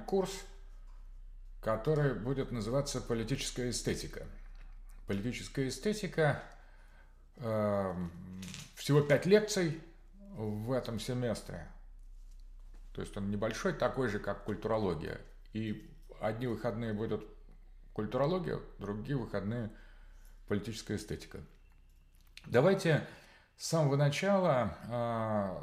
курс, который будет называться «Политическая эстетика». Политическая эстетика, всего 5 лекций в этом семестре. То есть он небольшой, такой же, как культурология. И одни выходные будут культурология, другие выходные политическая эстетика. Давайте с самого начала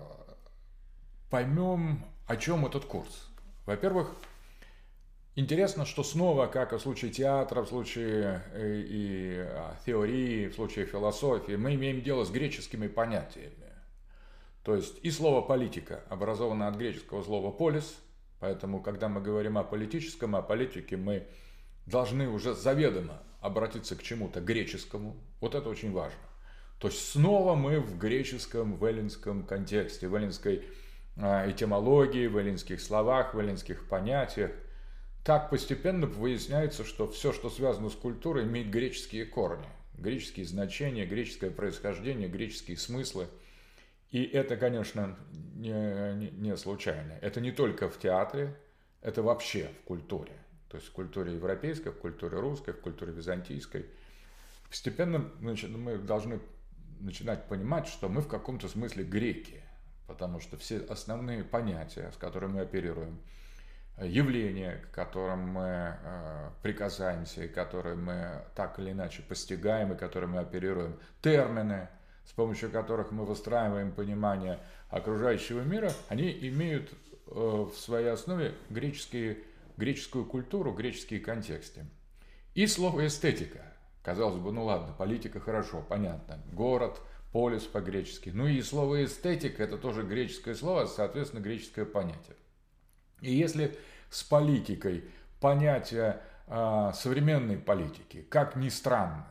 поймем, о чем этот курс. Во-первых, интересно, что снова, как и в случае театра, в случае и теории, в случае философии, мы имеем дело с греческими понятиями. То есть и слово «политика» образовано от греческого слова «полис», поэтому, когда мы говорим о политическом, о политике, мы должны уже заведомо обратиться к чему-то греческому. Вот это очень важно. То есть снова мы в греческом, в эллинском контексте, в эллинской этимологии, в эллинских словах, в эллинских понятиях. Так постепенно выясняется, что все, что связано с культурой, имеет греческие корни, греческие значения, греческое происхождение, греческие смыслы. И это, конечно, не случайно. Это не только в театре, это вообще в культуре. То есть в культуре европейской, в культуре русской, в культуре византийской. Постепенно мы должны начинать понимать, что мы в каком-то смысле греки. Потому что все основные понятия, с которыми мы оперируем, явления, к которым мы прикасаемся, и которые мы так или иначе постигаем, и которыми мы оперируем, термины, с помощью которых мы выстраиваем понимание окружающего мира, они имеют в своей основе греческую культуру, греческие контексты. И слово «эстетика». Казалось бы, ну ладно, политика хорошо, понятно. Город, полис по-гречески. Ну и слово «эстетика» – это тоже греческое слово, соответственно, греческое понятие. И если с политикой понятие современной политики, как ни странно,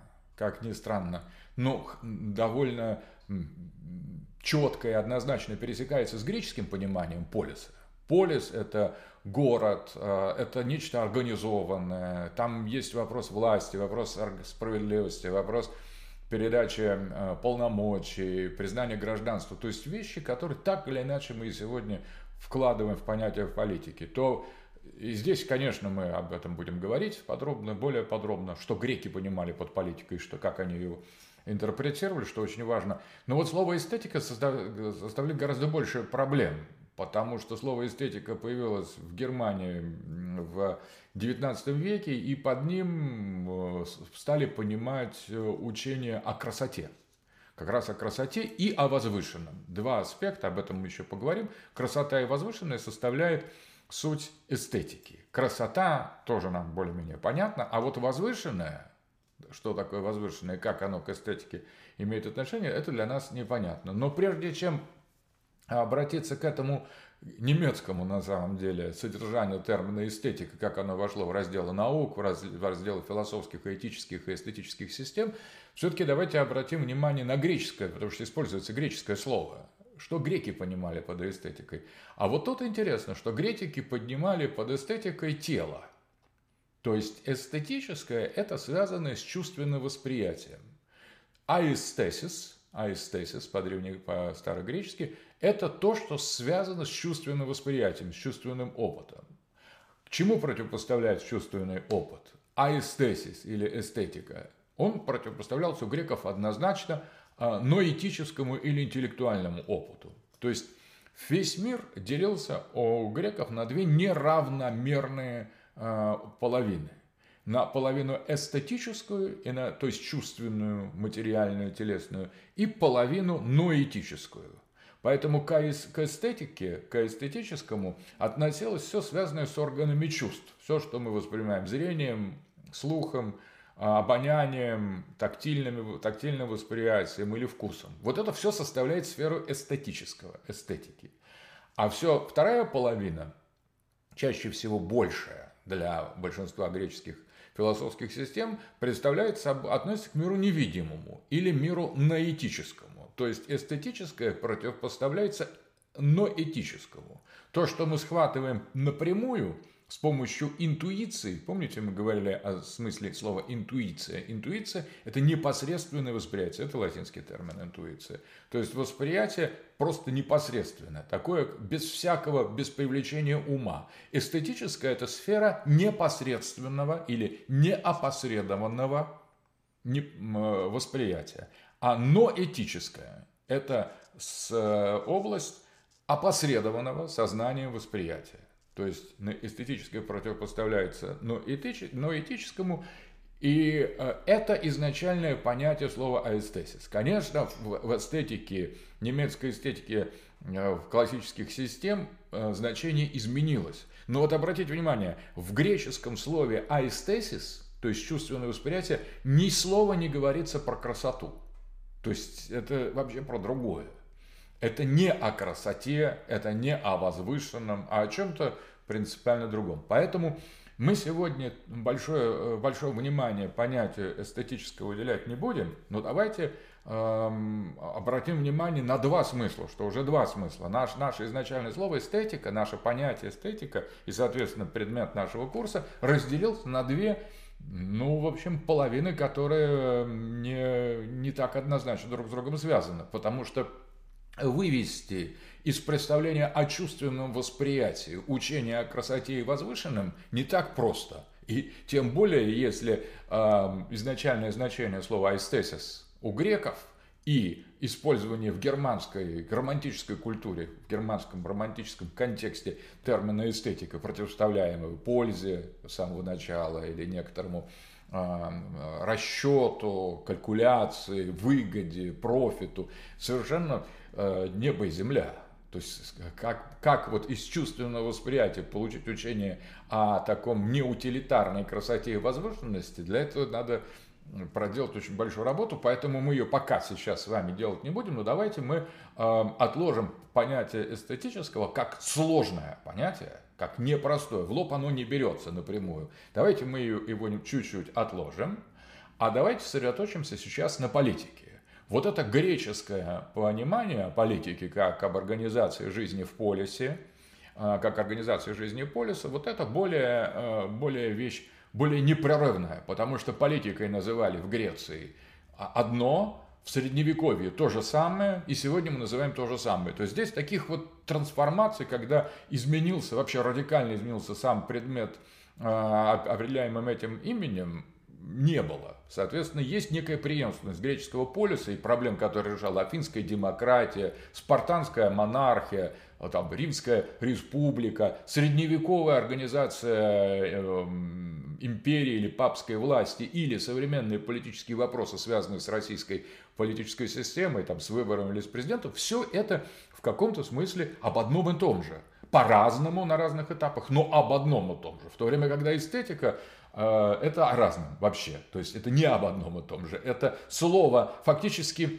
но довольно четко и однозначно пересекается с греческим пониманием полиса. Полис – это город, это нечто организованное, там есть вопрос власти, вопрос справедливости, вопрос передачи полномочий, признания гражданства, то есть вещи, которые так или иначе мы сегодня вкладываем в понятие в политике. То и здесь, конечно, мы об этом будем говорить подробно, более подробно, что греки понимали под политикой, как они ее интерпретировали, что очень важно. Но вот слово «эстетика» составляет гораздо больше проблем, потому что слово «эстетика» появилось в Германии в XIX веке, и под ним стали понимать учение о красоте. Как раз о красоте и о возвышенном. Два аспекта, об этом мы еще поговорим. Красота и возвышенное составляет суть эстетики. Красота тоже нам более-менее понятна, а вот возвышенное, что такое возвышенное, как оно к эстетике имеет отношение, это для нас непонятно. Но прежде чем обратиться к этому немецкому, на самом деле, содержанию термина эстетика, как оно вошло в разделы наук, в разделы философских, этических и эстетических систем, все-таки давайте обратим внимание на греческое, потому что используется греческое слово. Что греки понимали под эстетикой? А вот тут интересно, что греки понимали под эстетикой тело. То есть эстетическое – это связано с чувственным восприятием. Аэстесис по-старогречески, это то, что связано с чувственным восприятием, с чувственным опытом. К чему противопоставляется чувственный опыт? Аэстесис или эстетика. Он противопоставлялся у греков однозначно ноэтическому или интеллектуальному опыту. То есть весь мир делился у греков на две неравномерные половины. На половину эстетическую, то есть чувственную, материальную, телесную, и половину ноэтическую. Поэтому к эстетике, к эстетическому относилось все связанное с органами чувств. Все, что мы воспринимаем зрением, слухом, обонянием, тактильным восприятием или вкусом. Вот это все составляет сферу эстетики. А все вторая половина, чаще всего большая для большинства греческих философских систем, относится к миру невидимому или миру ноэтическому. То есть эстетическое противопоставляется ноэтическому. То, что мы схватываем напрямую, с помощью интуиции, помните, мы говорили о смысле слова интуиция. Интуиция – это непосредственное восприятие, это латинский термин интуиция. То есть восприятие просто непосредственное, такое без всякого, без привлечения ума. Эстетическая – это сфера непосредственного или неопосредованного восприятия. А ноэтическая – это область опосредованного сознанием восприятия. То есть эстетическое противопоставляется ноэтическому, и это изначальное понятие слова аэстесис. Конечно, в эстетике, немецкой эстетике классических систем значение изменилось. Но вот обратите внимание, в греческом слове аэстесис, то есть чувственное восприятие, ни слова не говорится про красоту. То есть это вообще про другое. Это не о красоте, это не о возвышенном, а о чем-то принципиально другом. Поэтому мы сегодня большое внимание понятию эстетического уделять не будем, но давайте обратим внимание на два смысла, что уже два смысла. Наше изначальное слово эстетика, наше понятие эстетика и, соответственно, предмет нашего курса разделился на две, в общем, половины, которые не так однозначно друг с другом связаны, потому что вывести из представления о чувственном восприятии учение о красоте и возвышенном не так просто. И тем более, если изначальное значение слова «эстесис» у греков и использование в германской романтической культуре, в германском романтическом контексте термина эстетика, противоставляемого пользе с самого начала или некоторому расчету, калькуляции, выгоде, профиту, совершенно небо и земля. То есть как вот из чувственного восприятия получить учение о таком неутилитарной красоте и возвышенности, для этого надо проделать очень большую работу, поэтому мы ее пока сейчас с вами делать не будем, но давайте мы отложим понятие эстетического как сложное понятие, как непростое. В лоб оно не берется напрямую. Давайте мы его чуть-чуть отложим, а давайте сосредоточимся сейчас на политике. Вот это греческое понимание политики как об организации жизни в полисе, как организации жизни полиса, вот это более вещь, более непрерывная, потому что политикой называли в Греции одно, в Средневековье то же самое, и сегодня мы называем то же самое. То есть здесь таких вот трансформаций, когда вообще радикально изменился сам предмет, определяемым этим именем, не было. Соответственно, есть некая преемственность греческого полиса и проблем, которые решала афинская демократия, спартанская монархия, там, Римская республика, средневековая организация империи или папской власти, или современные политические вопросы, связанные с российской политической системой, там, с выбором или с президентом, все это в каком-то смысле об одном и том же. По-разному на разных этапах, но об одном и том же. В то время, когда эстетика это о разном вообще. То есть это не об одном и том же. Это слово фактически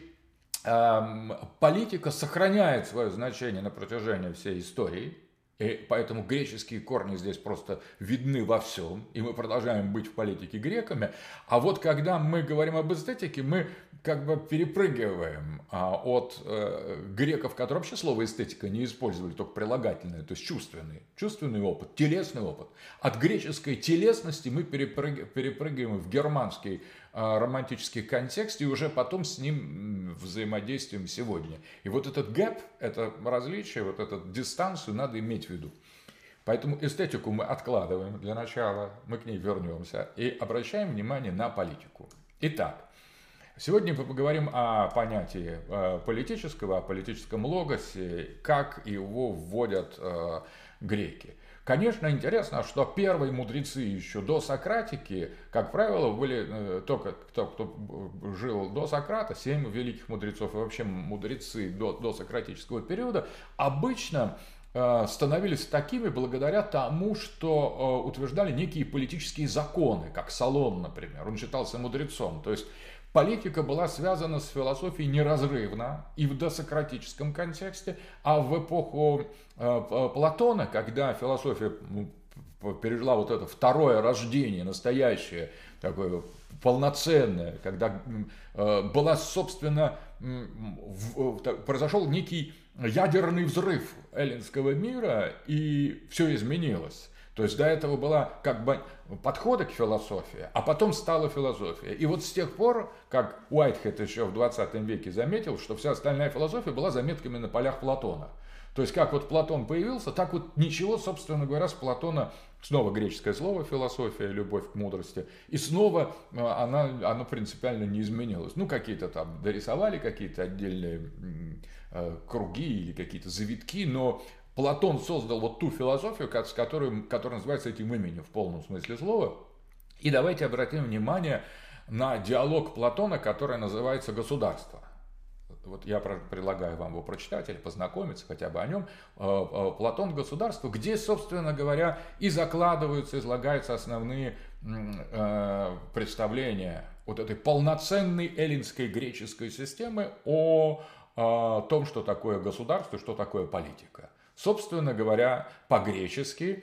политика сохраняет свое значение на протяжении всей истории. И поэтому греческие корни здесь просто видны во всем, и мы продолжаем быть в политике греками. А вот когда мы говорим об эстетике, мы как бы перепрыгиваем от греков, которые вообще слово эстетика не использовали, только прилагательное, то есть чувственный опыт, телесный опыт. От греческой телесности мы перепрыгиваем в германский романтический контекст, и уже потом с ним взаимодействуем сегодня. И вот этот гэп, это различие, вот эту дистанцию надо иметь в виду. Поэтому эстетику мы откладываем для начала, мы к ней вернемся и обращаем внимание на политику. Итак, сегодня мы поговорим о понятии политического, о политическом логосе, как его вводят греки. Конечно, интересно, что первые мудрецы еще до Сократики, как правило, были только кто жил до Сократа, 7 великих мудрецов и вообще мудрецы до сократического периода, обычно становились такими благодаря тому, что утверждали некие политические законы, как Солон, например. Он считался мудрецом, то есть политика была связана с философией неразрывно и в досократическом контексте, а в эпоху Платона, когда философия пережила вот это второе рождение, настоящее, такое полноценное, когда была, собственно, произошел некий ядерный взрыв эллинского мира, и все изменилось. То есть до этого была как бы подходы к философии, а потом стала философия. И вот с тех пор, как Уайтхед еще в 20 веке заметил, что вся остальная философия была заметками на полях Платона. То есть как вот Платон появился, так вот ничего, собственно говоря, с Платона, снова греческое слово философия, любовь к мудрости, и снова оно принципиально не изменилось. Ну, какие-то там дорисовали какие-то отдельные круги или какие-то завитки, но Платон создал вот ту философию, которая называется этим именем в полном смысле слова. И давайте обратим внимание на диалог Платона, который называется «Государство». Вот я предлагаю вам его прочитать или познакомиться хотя бы о нем. Платон «Государство», где, собственно говоря, и закладываются, излагаются основные представления вот этой полноценной эллинской греческой системы о том, что такое государство, что такое политика. Собственно говоря, по-гречески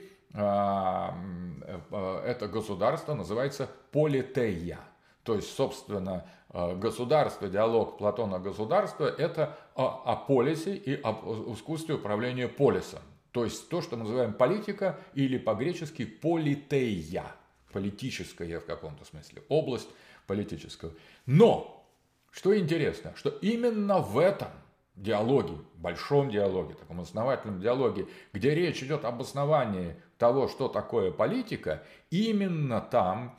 это государство называется политеia. То есть, собственно, государство, диалог Платона государства – это о полисе и об искусстве управления полисом. То есть, то, что мы называем политика или по-гречески политеia, политическая в каком-то смысле, область политического. Но, что интересно, что именно в этом диалоге, большом диалоге, таком основательном диалоге, где речь идет об основании того, что такое политика, именно там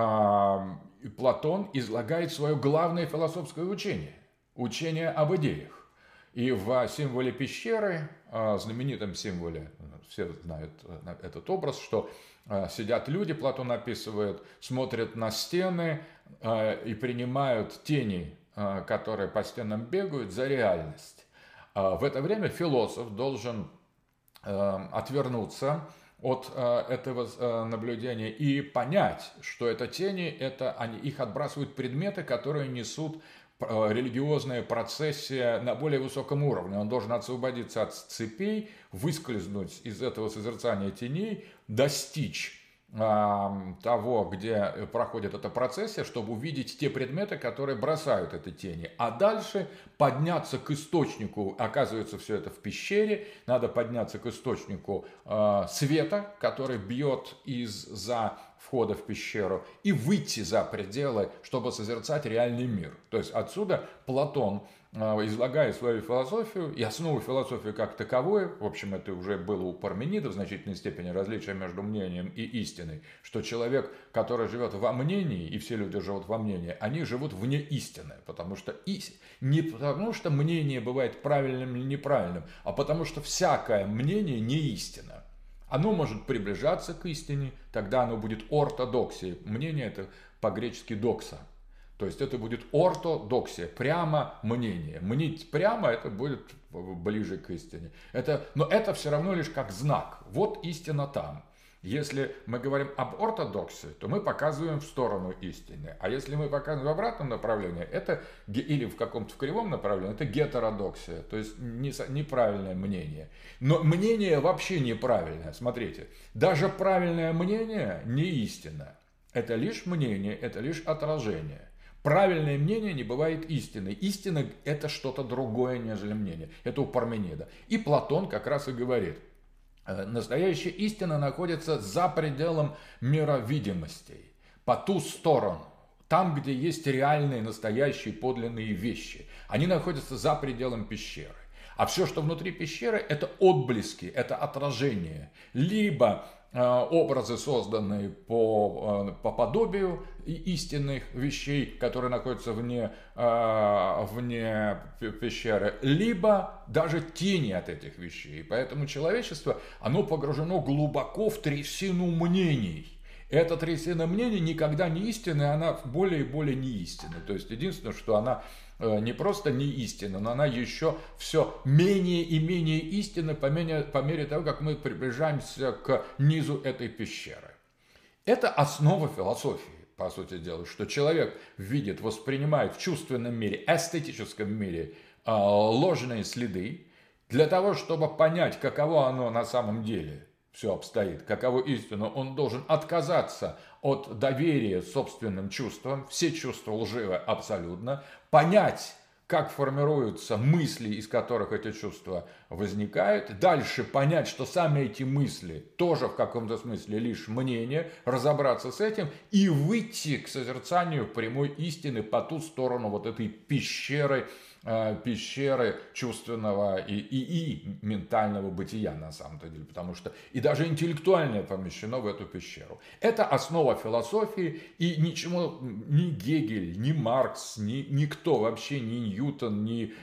Платон излагает свое главное философское учение, учение об идеях. И в символе пещеры, знаменитом символе, все знают этот образ, что сидят люди, Платон описывает, смотрят на стены и принимают тени, которые по стенам бегают, за реальность. В это время философ должен отвернуться от этого наблюдения и понять, что это тени, их отбрасывают предметы, которые несут религиозная процессия на более высоком уровне. Он должен освободиться от цепей, выскользнуть из этого созерцания теней, достичь того, где проходит эта процессия, чтобы увидеть те предметы, которые бросают эти тени. А дальше подняться к источнику, оказывается, все это в пещере, надо подняться к источнику света, который бьет из-за входа в пещеру, и выйти за пределы, чтобы созерцать реальный мир. То есть отсюда Платон, излагая свою философию и основу философии как таковой, в общем, это уже было у Парменида в значительной степени различие между мнением и истиной, что человек, который живет во мнении, и все люди живут во мнении, они живут вне истины, потому что не потому что мнение бывает правильным или неправильным, а потому что всякое мнение не истина. Оно может приближаться к истине, тогда оно будет ортодоксией. Мнение это по-гречески докса. То есть это будет ортодоксия, прямо мнение. Мнить прямо это будет ближе к истине. Но это все равно лишь как знак. Вот истина там. Если мы говорим об ортодоксии, то мы показываем в сторону истины. А если мы показываем в обратном направлении, или в каком-то кривом направлении, это гетеродоксия, то есть неправильное мнение. Но мнение вообще неправильное. Смотрите, даже правильное мнение не истина. Это лишь мнение, это лишь отражение. Правильное мнение не бывает истиной. Истина – это что-то другое, нежели мнение. Это у Парменида. И Платон как раз и говорит, настоящая истина находится за пределом мировидимостей, по ту сторону, там, где есть реальные, настоящие, подлинные вещи. Они находятся за пределом пещеры. А все, что внутри пещеры, это отблески, это отражение. Либо образы, созданные по подобию истинных вещей, которые находятся вне пещеры, либо даже тени от этих вещей. Поэтому человечество, оно погружено глубоко в трясину мнений. Эта трясина мнений никогда не истинная, она более и более не истинная. То есть единственное, что она не просто не истина, но она еще все менее и менее истинна по мере того, как мы приближаемся к низу этой пещеры. Это основа философии, по сути дела, что человек видит, воспринимает в чувственном мире, эстетическом мире ложные следы для того, чтобы понять, каково оно на самом деле все обстоит, каково истину, он должен отказаться от доверия собственным чувствам, все чувства лживы абсолютно, понять, как формируются мысли, из которых эти чувства возникают. Дальше понять, что сами эти мысли тоже в каком-то смысле лишь мнение, разобраться с этим и выйти к созерцанию прямой истины по ту сторону вот этой пещеры чувственного и ментального бытия на самом-то деле, потому что и даже интеллектуальное помещено в эту пещеру. Это основа философии, и ничему ни Гегель, ни Маркс, никто вообще, ни Ньютон, ни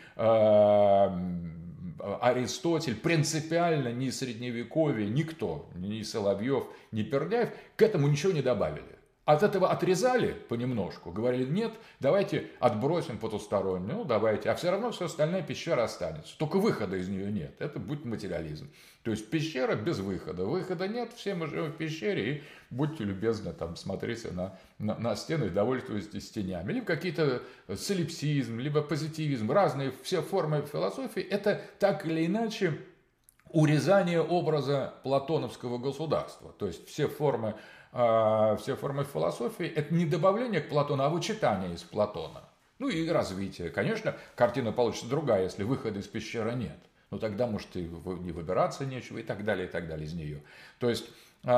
Аристотель, принципиально ни Средневековье, никто, ни Соловьев, ни Пердяев к этому ничего не добавили. От этого отрезали понемножку, говорили, нет, давайте отбросим потустороннюю, ну давайте, а все равно все остальное пещера останется. Только выхода из нее нет, это будет материализм. То есть пещера без выхода, выхода нет, все мы живем в пещере, и будьте любезны, там, смотрите на стены и довольствуйтесь тенями. Либо какие-то солипсизм, либо позитивизм, разные все формы философии, это так или иначе урезание образа платоновского государства. То есть все формы философии – это не добавление к Платону, а вычитание из Платона. Ну и развитие. Конечно, картина получится другая, если выхода из пещеры нет. Ну тогда, может, и не выбираться нечего и так далее из нее. То есть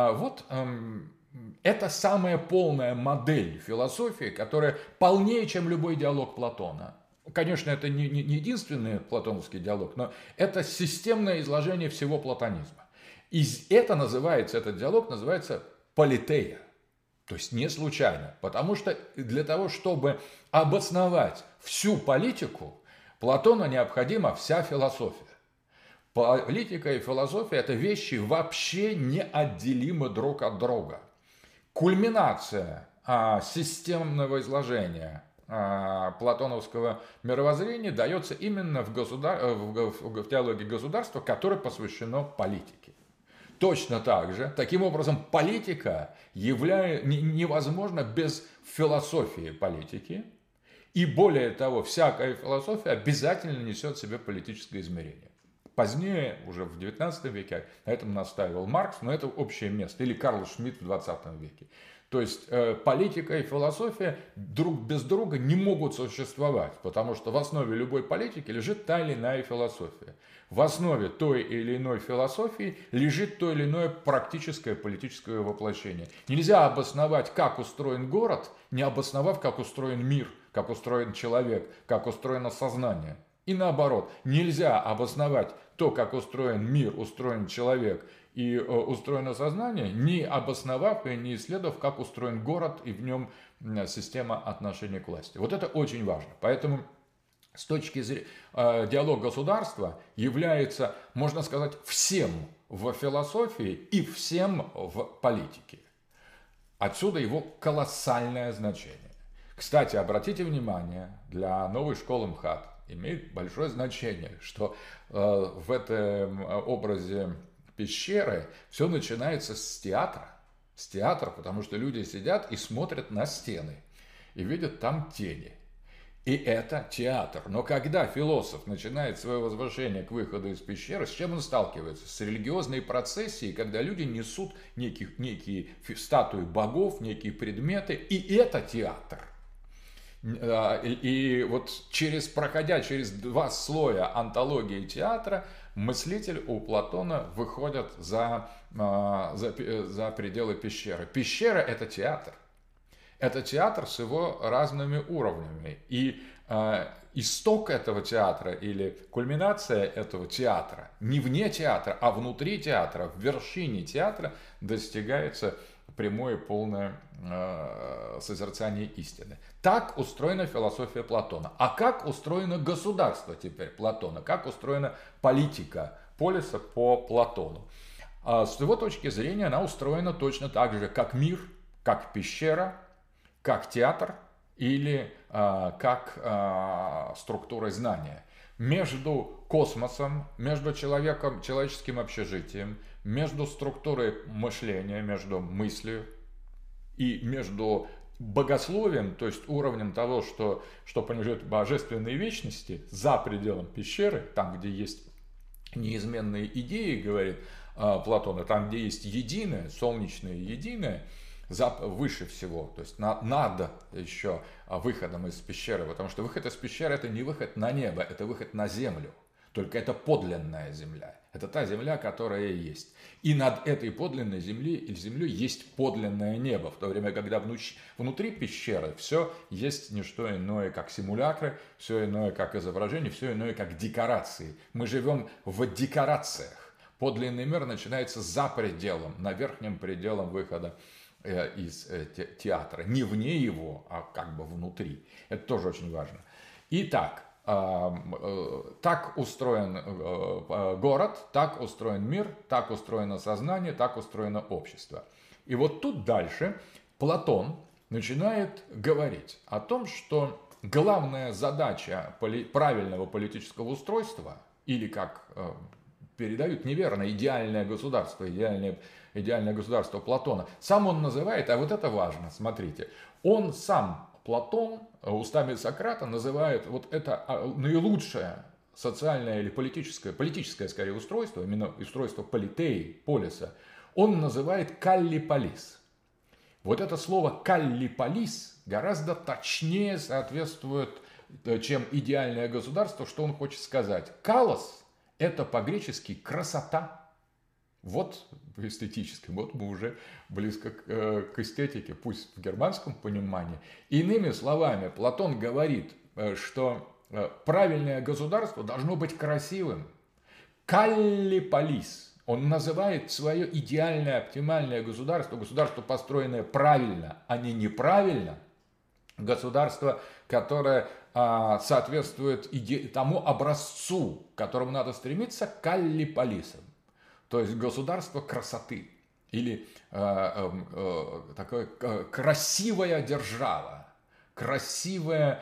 это самая полная модель философии, которая полнее, чем любой диалог Платона. Конечно, это не единственный платоновский диалог, но это системное изложение всего платонизма. И этот диалог называется политея. То есть не случайно. Потому что для того, чтобы обосновать всю политику, Платону необходима вся философия. Политика и философия – это вещи вообще неотделимы друг от друга. Кульминация системного изложения платоновского мировоззрения дается именно в диалоге государства, которое посвящено политике. Точно так же, таким образом, политика невозможна без философии политики. И более того, всякая философия обязательно несет в себе политическое измерение. Позднее, уже в XIX веке, на этом настаивал Маркс, но это общее место. Или Карл Шмидт в XX веке. То есть политика и философия друг без друга не могут существовать, потому что в основе любой политики лежит та или иная философия. В основе той или иной философии лежит то или иное практическое политическое воплощение. Нельзя обосновать, как устроен город, не обосновав, как устроен мир, как устроен человек, как устроено сознание. И наоборот, нельзя обосновать то, как устроен мир, устроен человек и устроено сознание, не обосновав и не исследовав, как устроен город и в нем система отношений к власти. Вот это очень важно. Поэтому с точки зрения диалог государства является, можно сказать, всем в философии и всем в политике. Отсюда его колоссальное значение. Кстати, обратите внимание, для новой школы МХАТ имеет большое значение, что в этом образе пещеры все начинается с театра. С театра, потому что люди сидят и смотрят на стены и видят там тени. И это театр. Но когда философ начинает свое возвращение к выходу из пещеры, с чем он сталкивается? С религиозной процессией, когда люди несут некие статуи богов, некие предметы, и это театр. И вот проходя через два слоя антологии театра, мыслитель у Платона выходит за пределы пещеры. Пещера – это театр. Это театр с его разными уровнями. И исток этого театра или кульминация этого театра не вне театра, а внутри театра, в вершине театра достигается прямое полное созерцание истины. Так устроена философия Платона. А как устроено государство теперь Платона? Как устроена политика полиса по Платону? С его точки зрения она устроена точно так же, как мир, как пещера, как театр или как структурой знания. Между космосом, между человеческим общежитием, между структурой мышления, между мыслью и между богословием, то есть уровнем того, что принадлежит божественной вечности, за пределом пещеры, там, где есть неизменные идеи, говорит Платон, там, где есть единое, солнечное единое, выше всего, то есть над еще выходом из пещеры, потому что выход из пещеры это не выход на небо, это выход на землю. Только это подлинная земля. Это та земля, которая есть. И над этой подлинной землей есть подлинное небо. В то время, когда внутри пещеры все есть не что иное, как симулякры, все иное, как изображение, все иное, как декорации. Мы живем в декорациях. Подлинный мир начинается за пределом, на верхнем пределом выхода из театра. Не вне его, а как бы внутри. Это тоже очень важно. Итак, так устроен город, так устроен мир, так устроено сознание, так устроено общество. И вот тут дальше Платон начинает говорить о том, что главная задача правильного политического устройства, или как передают неверно, идеальное государство Платона, сам он называет, а вот это важно, смотрите, он сам, Платон, устами Сократа называет вот это наилучшее социальное или политическое скорее устройство, именно устройство политеи, полиса, он называет каллиполис. Вот это слово каллиполис гораздо точнее соответствует, чем идеальное государство, что он хочет сказать. Калос – это по-гречески красота. Вот эстетически, вот мы уже близко к эстетике, пусть в германском понимании. Иными словами, Платон говорит, что правильное государство должно быть красивым. Каллиполис. Он называет свое идеальное, оптимальное государство, государство, построенное правильно, а не неправильно, государство, которое соответствует тому образцу, к которому надо стремиться, каллиполисом. То есть государство красоты или такая красивая держава, красивая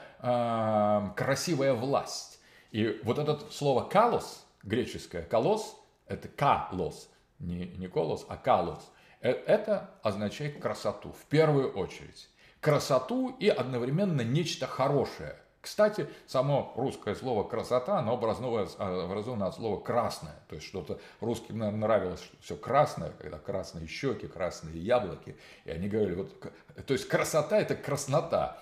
власть. И вот это слово «калос», греческое «колос», это «калос», не «колос», а «калос», это означает красоту в первую очередь. Красоту и одновременно нечто хорошее. Кстати, само русское слово «красота», оно образовано от слова «красное». То есть что-то русским, наверное, нравилось, что все красное, когда красные щеки, красные яблоки. И они говорили, вот, то есть красота – это краснота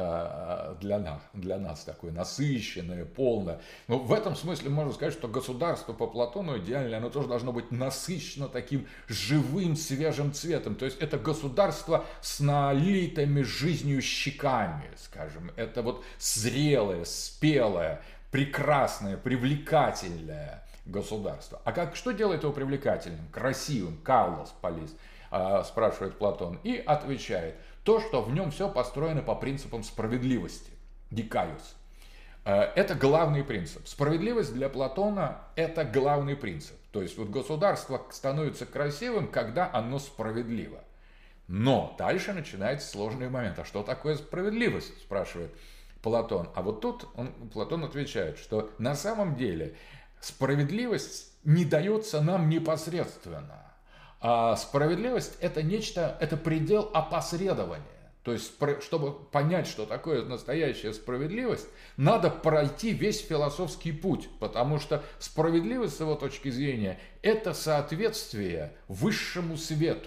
для нас такое насыщенное, полное. Но в этом смысле можно сказать, что государство по Платону идеальное, оно тоже должно быть насыщено таким живым, свежим цветом. То есть это государство с налитыми жизнью щеками, скажем. Это вот зрелое, спелое, прекрасное, привлекательное государство. А что делает его привлекательным, красивым? Каллос полис, спрашивает Платон, и отвечает: то, что в нем все построено по принципам справедливости, дикайус. Это главный принцип. Справедливость для Платона – это главный принцип. То есть вот государство становится красивым, когда оно справедливо. Но дальше начинается сложный момент. А что такое справедливость, спрашивает Платон. А вот тут Платон отвечает, что на самом деле справедливость не дается нам непосредственно. А справедливость – это нечто, это предел опосредования. То есть, чтобы понять, что такое настоящая справедливость, надо пройти весь философский путь, потому что справедливость, с его точки зрения, это соответствие высшему свету,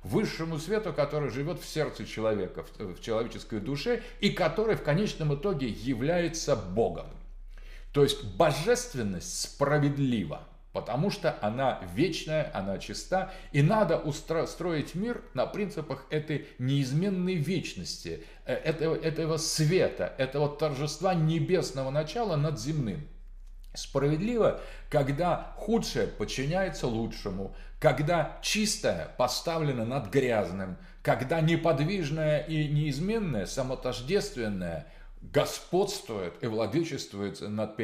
который живет в сердце человека, в человеческой душе, и который в конечном итоге является Богом. То есть, божественность справедлива, потому что она вечная, она чиста, и надо строить мир на принципах этой неизменной вечности, этого света, этого торжества небесного начала над земным. Справедливо, когда худшее подчиняется лучшему, когда чистое поставлено над грязным, когда неподвижное и неизменное, самотождественное господствует и владычествует над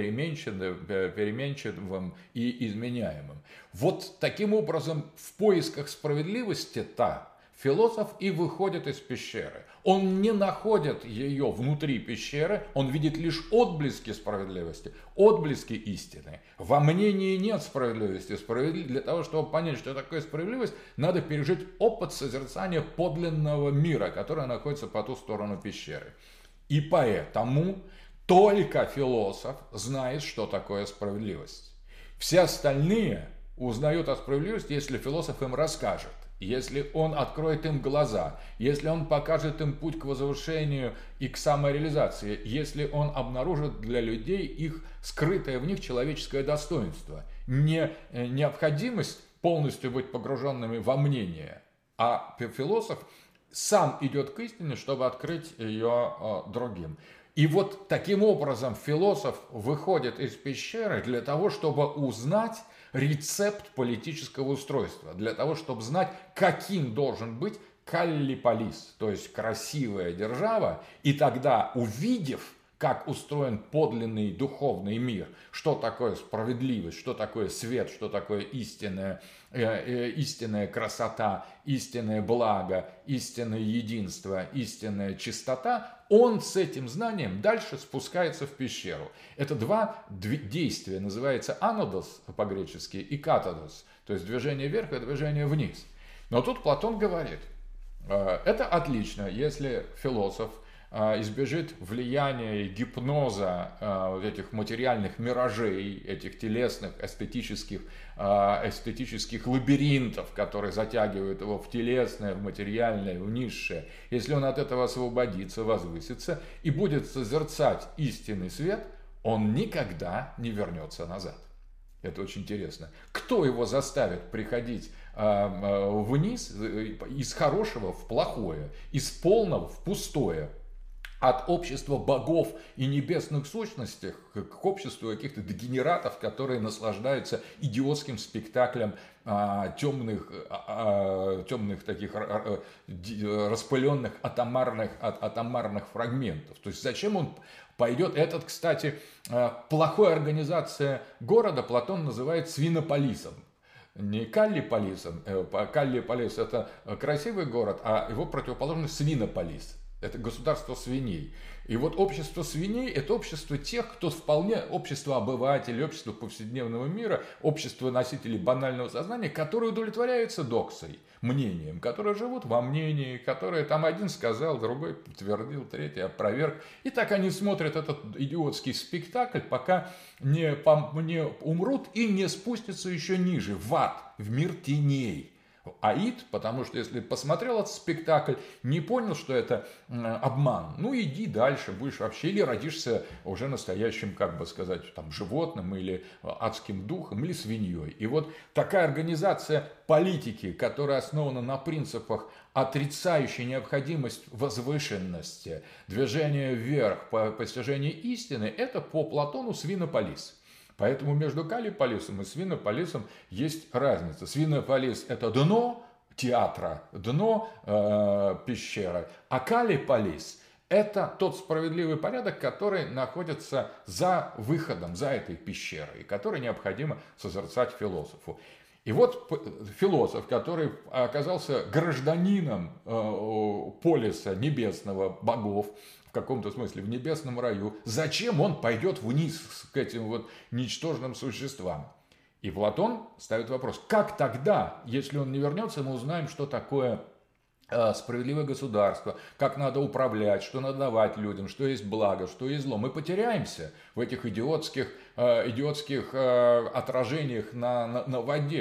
переменчивым и изменяемым. Вот таким образом в поисках справедливости-то философ и выходит из пещеры. Он не находит ее внутри пещеры, он видит лишь отблески справедливости, отблески истины. Во мнении нет справедливости. Для того, чтобы понять, что такое справедливость, надо пережить опыт созерцания подлинного мира, который находится по ту сторону пещеры. И поэтому только философ знает, что такое справедливость. Все остальные узнают о справедливости, если философ им расскажет. если он откроет им глаза, если он покажет им путь к возвышению и к самореализации, если он обнаружит для людей их скрытое в них человеческое достоинство, не необходимость полностью быть погруженными во мнение, а философ сам идет к истине, чтобы открыть ее другим. И вот таким образом философ выходит из пещеры для того, чтобы узнать рецепт политического устройства, для того, чтобы знать, каким должен быть каллиполис, то есть красивая держава, и тогда, увидев, как устроен подлинный духовный мир, что такое справедливость, что такое свет, что такое истинная красота, истинное благо, истинное единство, истинная чистота, он с этим знанием дальше спускается в пещеру. Это два действия, называется анодос по-гречески и катодос, то есть движение вверх и движение вниз. Но тут Платон говорит, это отлично, если философ избежит влияния и гипноза вот этих материальных миражей, этих телесных эстетических лабиринтов, которые затягивают его в телесное, в материальное, в низшее. Если он от этого освободится, возвысится и будет созерцать истинный свет, он никогда не вернется назад. Это очень интересно. Кто его заставит приходить вниз из хорошего в плохое, из полного в пустое? От общества богов и небесных сущностей к обществу каких-то дегенератов, которые наслаждаются идиотским спектаклем темных таких распыленных атомарных фрагментов. То есть зачем он пойдет? Этот, кстати, плохая организация города Платон называет свинополисом. Не Каллиполисом. Каллиполис — это красивый город, а его противоположность свинополис. Это государство свиней. И вот общество свиней – это общество тех, кто вполне, общество обывателей, общество повседневного мира, общество носителей банального сознания, которые удовлетворяются доксой, мнением, которые живут во мнении, которые там один сказал, другой подтвердил, третий опроверг. И так они смотрят этот идиотский спектакль, пока не умрут и не спустятся еще ниже, в ад, в мир теней. Аид, потому что если посмотрел этот спектакль, не понял, что это обман, ну иди дальше, будешь вообще, или родишься уже настоящим, как бы сказать, там, животным, или адским духом, или свиньей. И вот такая организация политики, которая основана на принципах, отрицающей необходимость возвышенности, движения вверх по постижению истины, это по Платону свинополис. Поэтому между каллиполисом и свинополисом есть разница. Свинополис – это дно театра, дно пещеры, а каллиполис – это тот справедливый порядок, который находится за выходом, за этой пещерой, который необходимо созерцать философу. И вот философ, который оказался гражданином полиса небесного богов, в каком-то смысле в небесном раю, зачем он пойдет вниз к этим вот ничтожным существам? И Платон ставит вопрос, как тогда, если он не вернется, мы узнаем, что такое справедливое государство, как надо управлять, что надо давать людям, что есть благо, что есть зло. Мы потеряемся в этих идиотских отражениях на воде,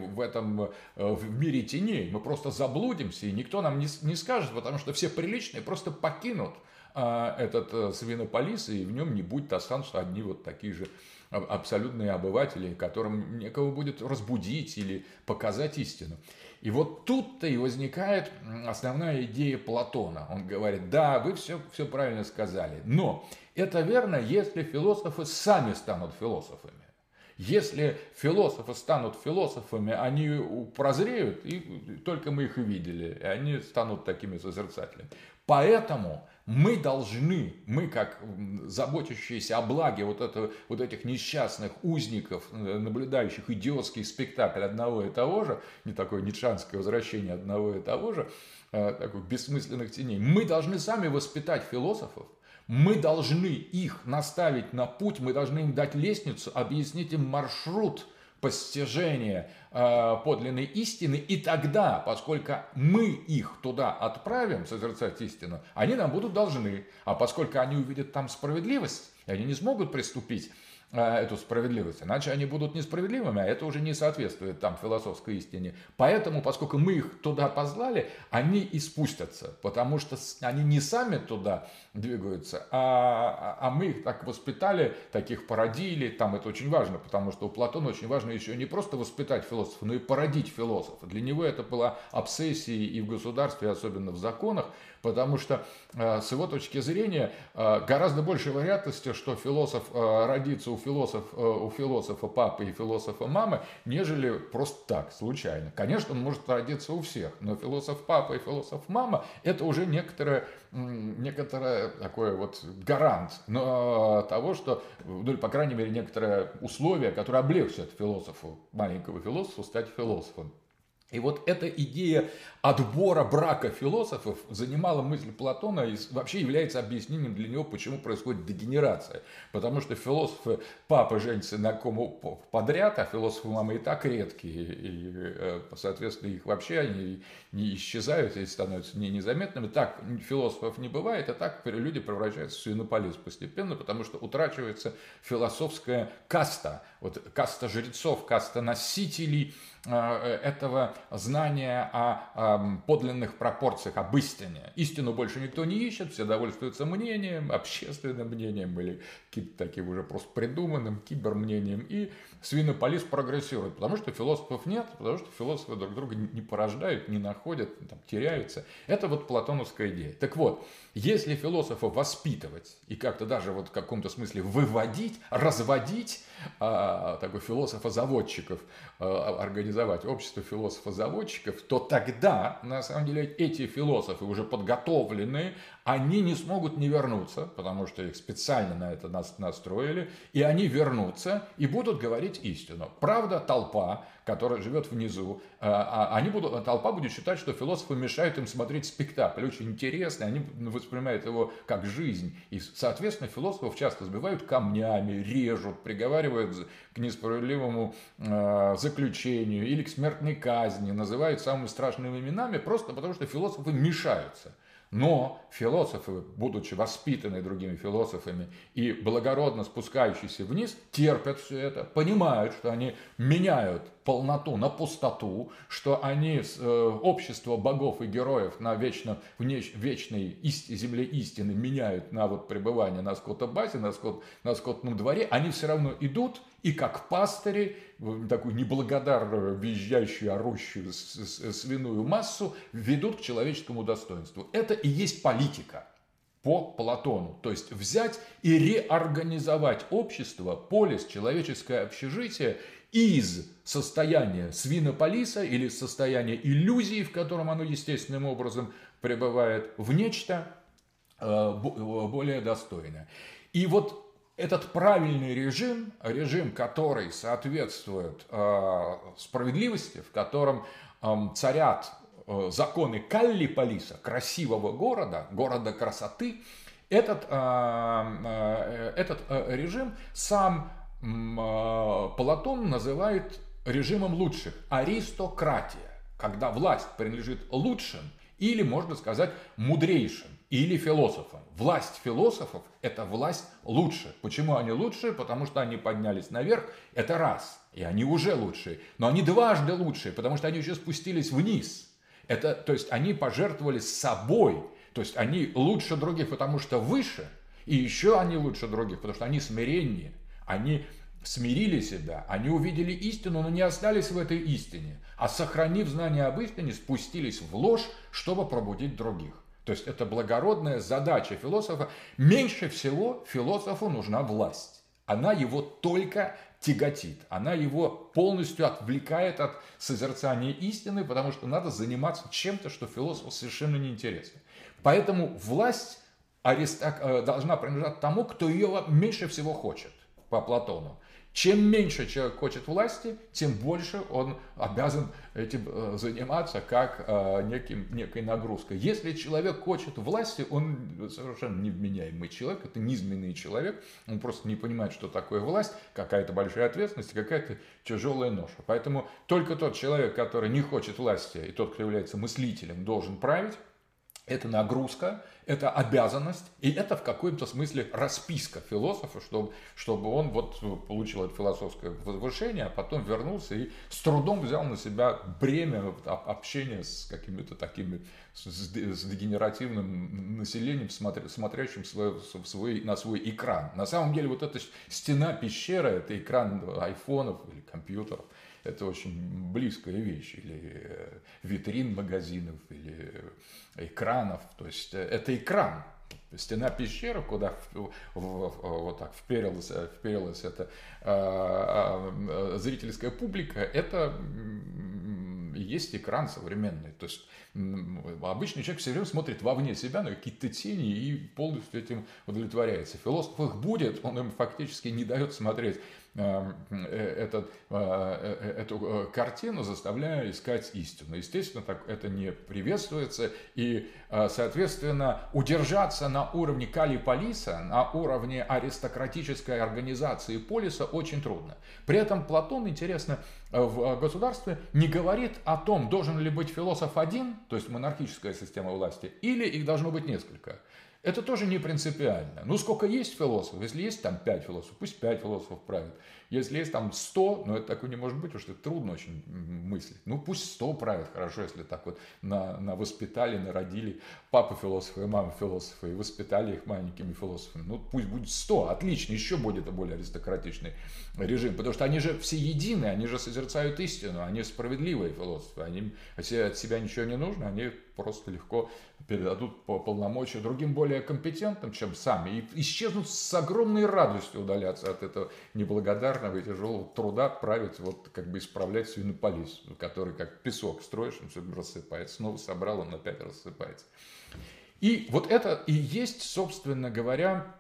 в мире теней. Мы просто заблудимся, и никто нам не скажет, потому что все приличные просто покинут этот свинополис, и в нем не будет, останутся одни вот такие же абсолютные обыватели, которым некого будет разбудить или показать истину. И вот тут-то и возникает основная идея Платона. Он говорит, да, вы все правильно сказали, но это верно, если философы сами станут философами. Если философы станут философами, они прозреют, и только мы их и видели, и они станут такими созерцателями. Поэтому мы как заботящиеся о благе вот этих несчастных узников, наблюдающих идиотский спектакль одного и того же, не такое ницшанское возвращение одного и того же, таких бессмысленных теней, мы должны сами воспитать философов, мы должны их наставить на путь, мы должны им дать лестницу, объяснить им маршрут постижения подлинной истины, и тогда, поскольку мы их туда отправим созерцать истину, они нам будут должны, а поскольку они увидят там справедливость, они не смогут приступить эту справедливость, иначе они будут несправедливыми, а это уже не соответствует там философской истине. Поэтому, поскольку мы их туда позвали, они и спустятся, потому что они не сами туда двигаются, а мы их так воспитали, таких породили, там это очень важно, потому что у Платона очень важно еще не просто воспитать философа, но и породить философа. Для него это была обсессией и в государстве, особенно в законах, потому что с его точки зрения гораздо больше вероятности, что философ родится у философа папы и философа мамы, нежели просто так, случайно. Конечно, он может родиться у всех, но философ папа и философ мама – это уже некоторое такой вот гарант того, что, ну, по крайней мере, некоторое условие, которое облегчит философу, маленького философу, стать философом. И вот эта идея отбора брака философов занимала мысль Платона и вообще является объяснением для него, почему происходит дегенерация. Потому что философы папы женятся на ком подряд, а философы мамы и так редкие. И, соответственно, их вообще они не исчезают и становятся незаметными. Так философов не бывает, а так люди превращаются в свинополис постепенно, потому что утрачивается философская каста. Вот каста жрецов, каста носителей этого знания о подлинных пропорциях, об истине. Истину больше никто не ищет, все довольствуются мнением, общественным мнением или каким-то таким уже просто придуманным кибермнением. И свинополис прогрессирует, потому что философов нет, потому что философы друг друга не порождают, не находят, там, теряются. Это вот платоновская идея. Так вот, если философа воспитывать и как-то даже вот в каком-то смысле выводить, разводить, такой философа-заводчиков, организовать общество философов-заводчиков, то тогда, на самом деле, эти философы, уже подготовленные, они не смогут не вернуться, потому что их специально на это настроили, и они вернутся и будут говорить истину. Правда, толпа, которая живет внизу, толпа будет считать, что философы мешают им смотреть спектакль, очень интересный, они воспринимают его как жизнь, и, соответственно, философов часто сбивают камнями, режут, приговаривают к несправедливому заключению или к смертной казни, называют самыми страшными именами, просто потому что философы мешаются. Но философы, будучи воспитаны другими философами и благородно спускающиеся вниз, терпят все это, понимают, что они меняют полноту на пустоту, что они общество богов и героев на вечной земле истины меняют на вот пребывание на скотобазе, на скотном дворе, они все равно идут и как пастыри, такую неблагодарную, визжащую, орущую свиную массу ведут к человеческому достоинству. Это и есть политика по Платону. То есть взять и реорганизовать общество, полис, человеческое общежитие из состояния свинополиса или состояния иллюзии, в котором оно естественным образом пребывает, в нечто более достойное. И вот этот правильный режим, который соответствует справедливости, в котором царят законы Каллиполиса, красивого города красоты, этот режим сам Платон называет режимом лучших, аристократия, когда власть принадлежит лучшим или, можно сказать, мудрейшим, или философам. Власть философов – это власть лучше. Почему они лучшие? Потому что они поднялись наверх, это раз, и они уже лучшие. Но они дважды лучшие, потому что они еще спустились вниз. То есть они пожертвовали собой, то есть они лучше других, потому что выше, и еще они лучше других, потому что они смиреннее. Они смирили себя, они увидели истину, но не остались в этой истине, а сохранив знание об истине, спустились в ложь, чтобы пробудить других. То есть это благородная задача философа. Меньше всего философу нужна власть. Она его только тяготит. Она его полностью отвлекает от созерцания истины, потому что надо заниматься чем-то, что философу совершенно неинтересно. Поэтому власть должна принадлежать тому, кто ее меньше всего хочет, по Платону. Чем меньше человек хочет власти, тем больше он обязан этим заниматься как некой нагрузкой. Если человек хочет власти, он совершенно невменяемый человек, это низменный человек, он просто не понимает, что такое власть, какая-то большая ответственность, какая-то тяжелая ноша. Поэтому только тот человек, который не хочет власти, и тот, кто является мыслителем, должен править. Это нагрузка, это обязанность, и это в каком-то смысле расписка философа, чтобы он вот получил это философское возвышение, а потом вернулся и с трудом взял на себя бремя общения с какими-то такими, с дегенеративным населением, смотрящим на свой экран. На самом деле вот эта стена пещеры, это экран айфонов или компьютеров. Это очень близкая вещь, или витрин магазинов, или экранов. То есть это экран, стена пещеры, куда вот так вперилась эта зрительская публика, это есть экран современный. То есть обычный человек все время смотрит вовне себя на какие-то тени и полностью этим удовлетворяется. Философ их будет, он им фактически не дает смотреть эту картину, заставляя искать истину. Естественно, так это не приветствуется, и, соответственно, удержаться на уровне Каллиполиса, на уровне аристократической организации полиса очень трудно. При этом Платон, интересно, в государстве не говорит о том, должен ли быть философ один, то есть монархическая система власти, или их должно быть несколько. Это тоже не принципиально. Ну, сколько есть философов? Если есть там 5 философов, пусть 5 философов правят. Если есть там 100, но это такое не может быть, потому что это трудно очень мыслить. Ну, пусть 100 правят, хорошо, если так вот воспитали, народили папу философа и маму философа, и воспитали их маленькими философами. Ну, пусть будет 100, отлично, еще будет более аристократичный режим, потому что они же все едины, они же созерцают истину, они справедливые философы, они от себя ничего не нужно, они просто легко передадут полномочия другим более компетентным, чем сами, и исчезнут с огромной радостью, удалятся от этого неблагодарного и тяжелого труда править, вот как бы исправлять свинополис, который как песок строишь, он все рассыпается, снова собрал, он опять рассыпается. И вот это и есть, собственно говоря,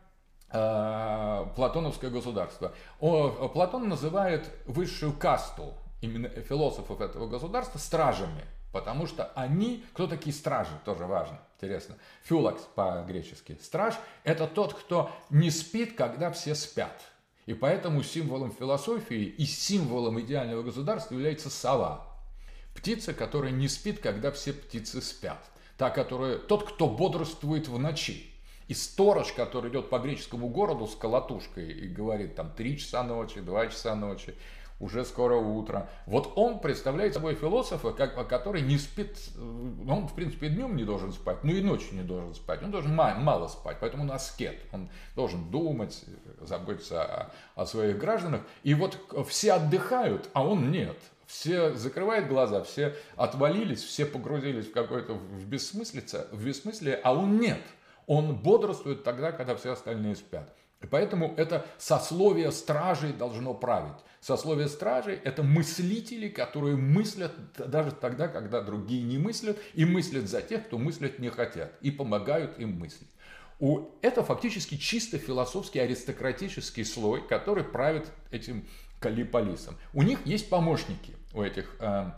платоновское государство. Платон называет высшую касту именно философов этого государства стражами. Потому что они, кто такие стражи, тоже важно, интересно. Фюлакс по-гречески. Страж – это тот, кто не спит, когда все спят. И поэтому символом философии и символом идеального государства является сова. Птица, которая не спит, когда все птицы спят. Тот, кто бодрствует в ночи. И сторож, который идет по греческому городу с колотушкой и говорит там 3 часа ночи, 2 часа ночи, уже скоро утро. Вот он представляет собой философа, который не спит, он, в принципе, днем не должен спать, но и ночью не должен спать. Он должен мало спать, поэтому он аскет. Он должен думать, заботиться о своих гражданах. И вот все отдыхают, а он нет. Все закрывают глаза, все отвалились, все погрузились в какое-то в бессмыслие, а он нет. Он бодрствует тогда, когда все остальные спят. И поэтому это сословие стражей должно править. Сословие стражей – это мыслители, которые мыслят даже тогда, когда другие не мыслят, и мыслят за тех, кто мыслить не хотят, и помогают им мыслить. Это фактически чисто философский аристократический слой, который правит этим Каллиполисом. У них есть помощники, у этих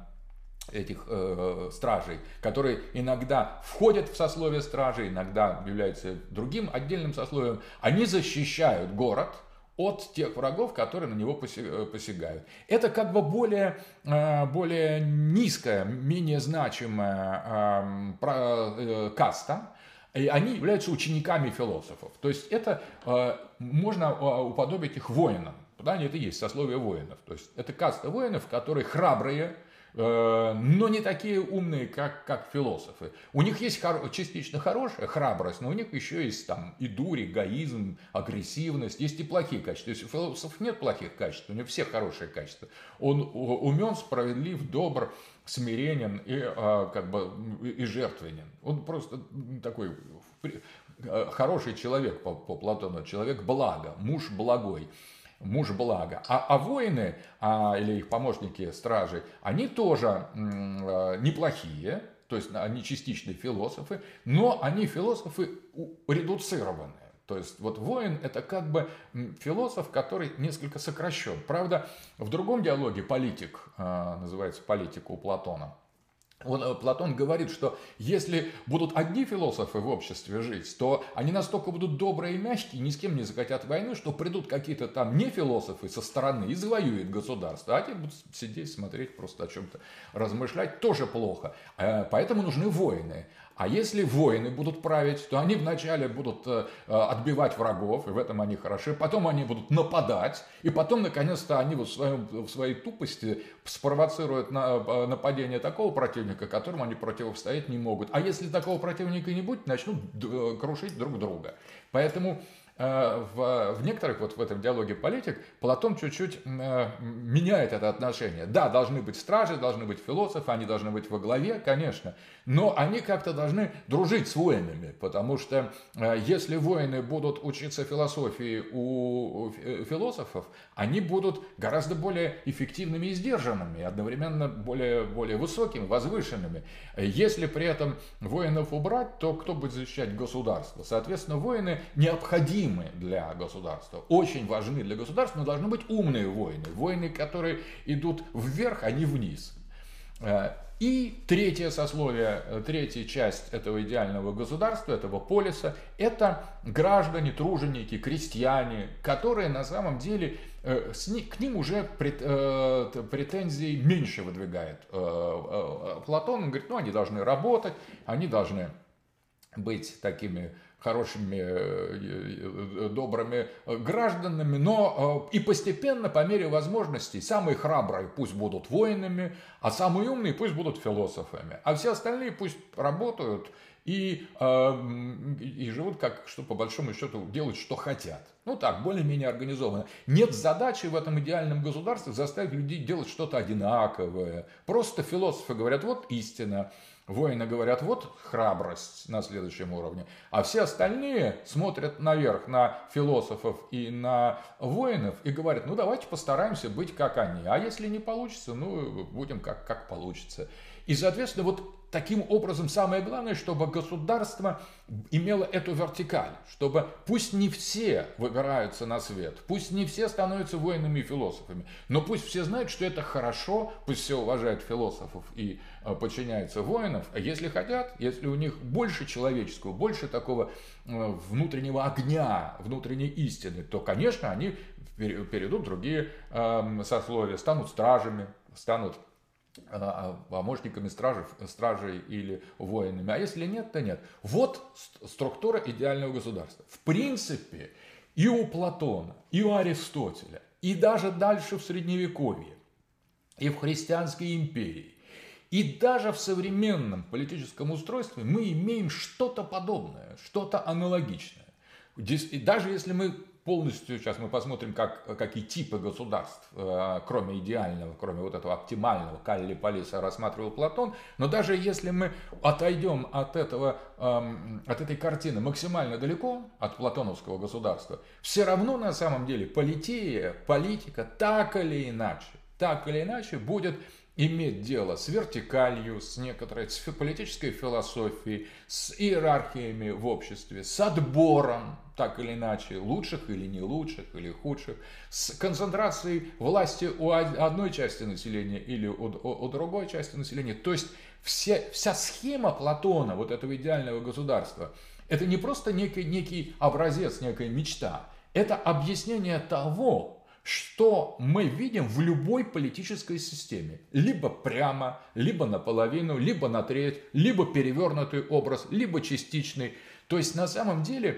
стражей, которые иногда входят в сословие стражей, иногда являются другим отдельным сословием. Они защищают город от тех врагов, которые на него посягают. Это как бы более низкая, менее значимая каста, и они являются учениками философов. То есть это можно уподобить их воинам. Да, это и есть сословие воинов. То есть это каста воинов, которые храбрые, но не такие умные, как философы. У них есть частично хорошая храбрость, но у них еще есть там и дурь, эгоизм, агрессивность, есть и плохие качества. То есть у философов нет плохих качеств, у них все хорошие качества. Он умен, справедлив, добр, смиренен и жертвенен. Он просто такой хороший человек по Платону, человек блага, муж благой. Муж блага. А воины, или их помощники, стражи, они тоже неплохие, то есть они частичные философы, но они философы редуцированные. То есть вот воин – это как бы философ, который несколько сокращен. Правда, в другом диалоге политик, называется «Политика» у Платона, Платон говорит, что если будут одни философы в обществе жить, то они настолько будут добрые и мягкие, ни с кем не захотят войны, что придут какие-то там не философы со стороны и завоюют государство, а те будут сидеть, смотреть, просто о чем-то размышлять, тоже плохо. Поэтому нужны воины. А если воины будут править, то они вначале будут отбивать врагов, и в этом они хороши, потом они будут нападать, и потом, наконец-то, они в своей тупости спровоцируют нападение такого противника, которому они противостоять не могут. А если такого противника не будет, начнут крушить друг друга. Поэтому в некоторых, вот в этом диалоге политик, Платон чуть-чуть меняет это отношение. Да, должны быть стражи, должны быть философы, они должны быть во главе, конечно, но они как-то должны дружить с воинами, потому что если воины будут учиться философии у философов, они будут гораздо более эффективными и сдержанными, одновременно более высокими, возвышенными. Если при этом воинов убрать, то кто будет защищать государство? Соответственно, воины необходимы для государства, очень важны для государства, но должны быть умные воины. Воины, которые идут вверх, а не вниз. И третье сословие, третья часть этого идеального государства, этого полиса, это граждане, труженики, крестьяне, которые на самом деле, к ним уже претензий меньше выдвигает Платон. Он говорит, они должны работать, они должны быть такими хорошими, добрыми гражданами, но и постепенно, по мере возможностей, самые храбрые пусть будут воинами, а самые умные пусть будут философами, а все остальные пусть работают и живут, что по большому счету делают, что хотят. Ну так, более-менее организованно. Нет задачи в этом идеальном государстве заставить людей делать что-то одинаковое. Просто философы говорят, вот истина. Воины говорят, вот храбрость на следующем уровне. А все остальные смотрят наверх на философов и на воинов и говорят, ну давайте постараемся быть как они. А если не получится, ну будем как получится. И, соответственно, вот таким образом самое главное, чтобы государство имело эту вертикаль, чтобы пусть не все выбираются на свет, пусть не все становятся воинами и философами, но пусть все знают, что это хорошо, пусть все уважают философов и подчиняются воинов, а если хотят, если у них больше человеческого, больше такого внутреннего огня, внутренней истины, то, конечно, они перейдут в другие сословия, станут стражами, станут помощниками стражей или воинами. А если нет, то нет. Вот структура идеального государства. В принципе, и у Платона, и у Аристотеля, и даже дальше в Средневековье, и в христианской империи, и даже в современном политическом устройстве мы имеем что-то подобное, что-то аналогичное. И даже если мы полностью, сейчас мы посмотрим, какие типы государств, кроме идеального, кроме вот этого оптимального Каллиполиса рассматривал Платон, но даже если мы отойдем от этой картины максимально далеко от платоновского государства, все равно на самом деле политика так или иначе будет иметь дело с вертикалью, с некоторой политической философией, с иерархиями в обществе, с отбором, так или иначе, лучших или не лучших, или худших, с концентрацией власти у одной части населения или у другой части населения. То есть вся схема Платона, вот этого идеального государства, это не просто некий образец, некая мечта, это объяснение того, что мы видим в любой политической системе. Либо прямо, либо наполовину, либо на треть, либо перевернутый образ, либо частичный. То есть на самом деле,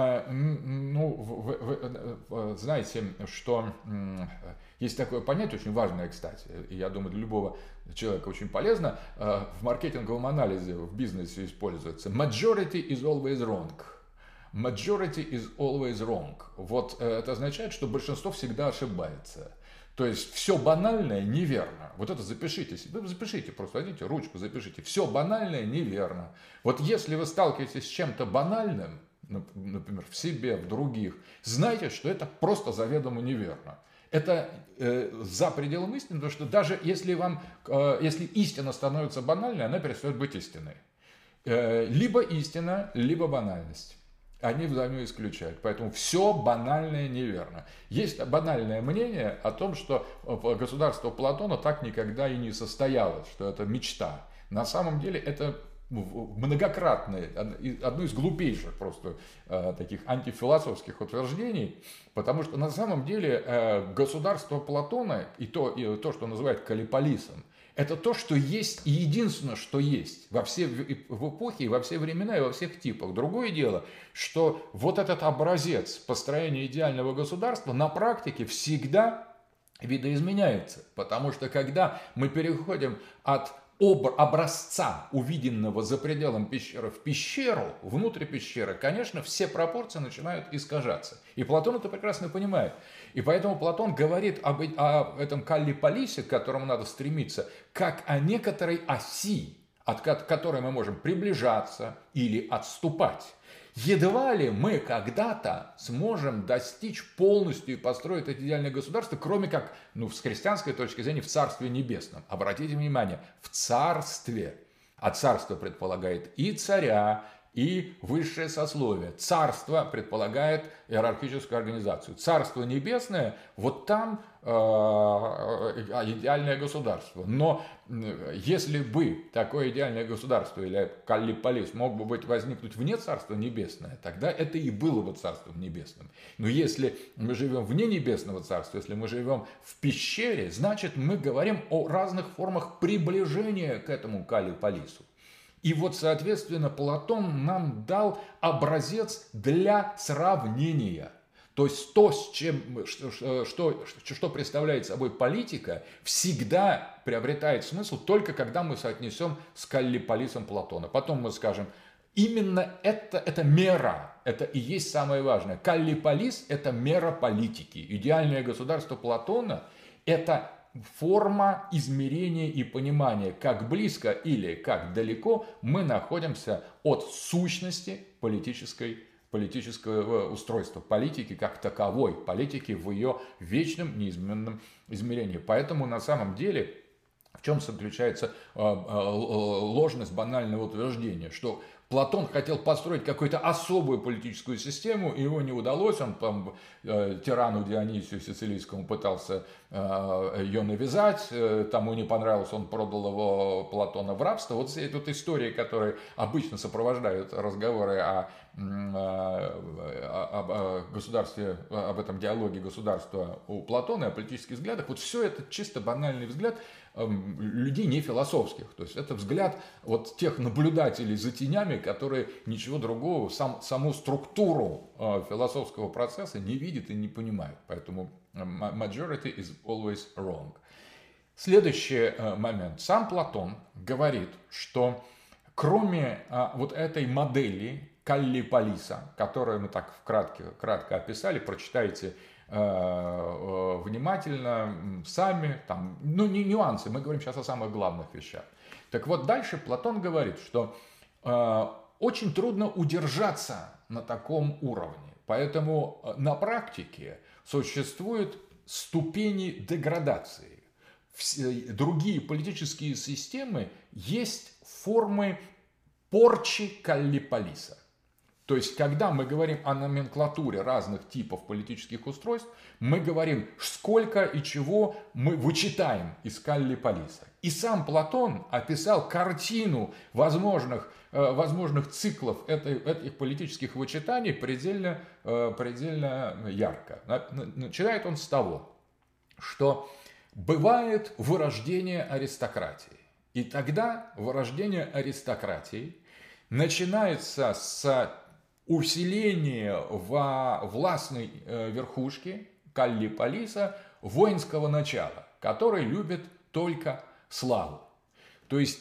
знаете, что есть такое понятие, очень важное, кстати, и я думаю, для любого человека очень полезно, в маркетинговом анализе, в бизнесе используется. Majority is always wrong. Majority is always wrong. Вот это означает, что большинство всегда ошибается. То есть все банальное неверно. Вот это запишите себе. Запишите, просто возьмите ручку, запишите. Все банальное неверно. Вот если вы сталкиваетесь с чем-то банальным, например, в себе, в других, знайте, что это просто заведомо неверно. Это за пределом истины, потому что даже если истина становится банальной, она перестает быть истиной. Либо истина, либо банальность. Они взаимоисключают. Поэтому все банальное неверно. Есть банальное мнение о том, что государство Платона так никогда и не состоялось, что это мечта. На самом деле это многократное, одно из глупейших просто таких антифилософских утверждений, потому что на самом деле государство Платона и то, что называют Каллиполисом, Это то, что есть и единственное, что есть в эпохе, и во все времена, и во всех типах. Другое дело, что вот этот образец построения идеального государства на практике всегда видоизменяется. Потому что когда мы переходим от образца, увиденного за пределом пещеры в пещеру, внутрь пещеры, конечно, все пропорции начинают искажаться. И Платон это прекрасно понимает. И поэтому Платон говорит об этом Каллиполисе, к которому надо стремиться, как о некоторой оси, от которой мы можем приближаться или отступать. Едва ли мы когда-то сможем достичь полностью и построить это идеальное государство, кроме как, с христианской точки зрения, в Царстве Небесном. Обратите внимание, в Царстве. А царство предполагает и царя, и высшее сословие. Царство предполагает иерархическую организацию. Царство Небесное, вот там идеальное государство. Но если бы такое идеальное государство или Каллиполис мог бы возникнуть вне Царства Небесного, тогда это и было бы Царством Небесным. Но если мы живем вне Небесного Царства, если мы живем в пещере, значит мы говорим о разных формах приближения к этому Каллиполису. И вот, соответственно, Платон нам дал образец для сравнения. То есть то, что представляет собой политика, всегда приобретает смысл только когда мы соотнесем с Каллиполисом Платона. Потом мы скажем, именно это мера, это и есть самое важное. Каллиполис – это мера политики. Идеальное государство Платона – это форма измерения и понимания, как близко или как далеко мы находимся от сущности политического устройства, политики как таковой, политики в ее вечном неизменном измерении. Поэтому на самом деле в чем заключается ложность банального утверждения, что Платон хотел построить какую-то особую политическую систему, и его не удалось, он там тирану Дионисию Сицилийскому пытался ее навязать, тому не понравилось, он продал его Платона в рабство. Вот все эти истории, которые обычно сопровождают разговоры о государстве, об этом диалоге государства у Платона, о политических взглядах, вот все это чисто банальный взгляд людей не философских. То есть это взгляд вот тех наблюдателей за тенями, которые ничего другого, саму структуру философского процесса не видят и не понимают. Поэтому majority is always wrong. Следующий момент. Сам Платон говорит, что кроме вот этой модели Каллиполиса, которую мы так кратко описали, прочитайте внимательно сами, там, не нюансы, мы говорим сейчас о самых главных вещах. Так вот, дальше Платон говорит, что очень трудно удержаться на таком уровне, поэтому на практике существуют ступени деградации. Другие политические системы есть формы порчи Каллиполиса. То есть, когда мы говорим о номенклатуре разных типов политических устройств, мы говорим, сколько и чего мы вычитаем из Каллиполиса. И сам Платон описал картину возможных циклов этих политических вычитаний предельно ярко. Начинает он с того, что бывает вырождение аристократии. И тогда вырождение аристократии начинается с усиление во властной верхушке Каллиполиса воинского начала, который любит только славу. То есть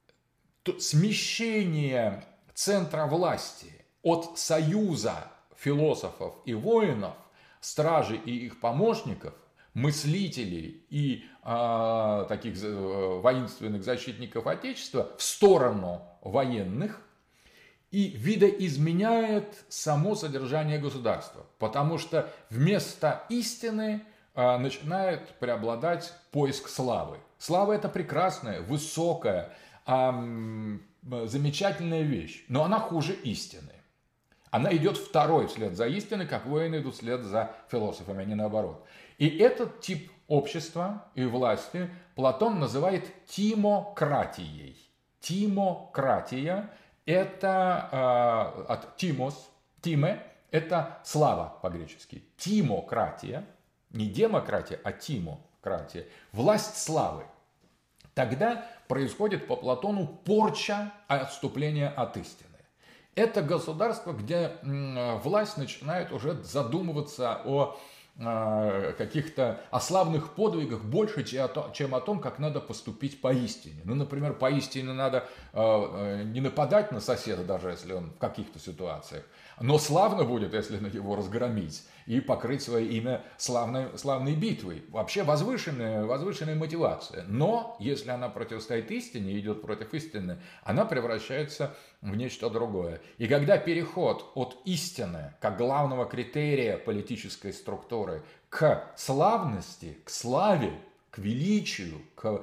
смещение центра власти от союза философов и воинов, стражей и их помощников, мыслителей и таких воинственных защитников Отечества в сторону военных, и видоизменяет само содержание государства, потому что вместо истины начинает преобладать поиск славы. Слава – это прекрасная, высокая, замечательная вещь, но она хуже истины. Она идет второй вслед за истиной, как воины идут вслед за философами, а не наоборот. И этот тип общества и власти Платон называет тимократией. Тимократия – это от тимос, тиме – это слава по-гречески. Тимократия, не демократия, а тимократия, власть славы. тогда происходит по Платону порча, отступление от истины. Это государство, где власть начинает уже задумываться о каких-то славных подвигах больше, чем о том, как надо поступить поистине. Ну, например, поистине надо не нападать на соседа, даже если он в каких-то ситуациях, но славно будет, если его разгромить и покрыть свое имя славной битвой. Вообще возвышенная мотивация. Но если она противостоит истине, идет против истины, она превращается в нечто другое. И когда переход от истины, как главного критерия политической структуры, к славности, к славе, к величию, к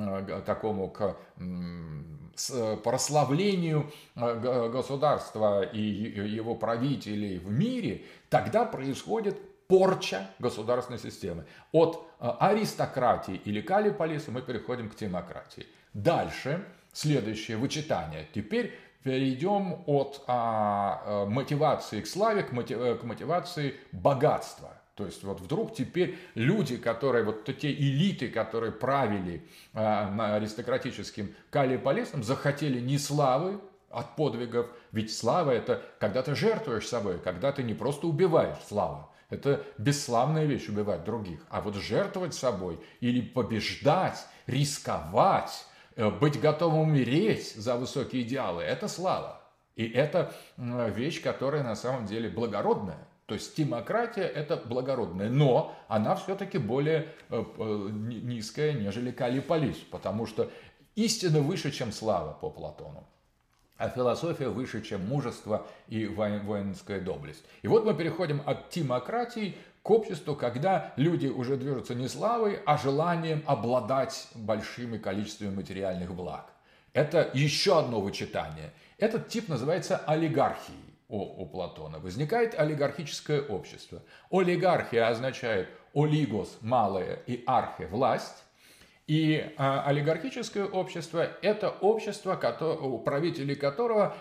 прославлению государства и его правителей в мире, тогда происходит порча государственной системы. От аристократии или калиполиса мы переходим к демократии. Дальше следующее вычитание. Теперь перейдем от мотивации к славе к мотивации богатства. То есть вот вдруг теперь люди, которые, вот те элиты, которые правили аристократическим калиполисом, захотели не славы от подвигов, ведь слава — это когда ты жертвуешь собой, когда ты не просто убиваешь. Слава — это бесславная вещь — убивать других, а вот жертвовать собой или побеждать, рисковать, быть готовым умереть за высокие идеалы — это слава. И это вещь, которая на самом деле благородная. То есть демократия — это благородная, но она все-таки более низкая, нежели калиполис, потому что истина выше, чем слава по Платону, а философия выше, чем мужество и воинская доблесть. И вот мы переходим от демократии к обществу, когда люди уже движутся не славой, а желанием обладать большими количествами материальных благ. Это еще одно вычитание. Этот тип называется олигархией. У Платона возникает олигархическое общество. Олигархия означает олигос – малое и архе – власть. И олигархическое общество – это общество, правители которого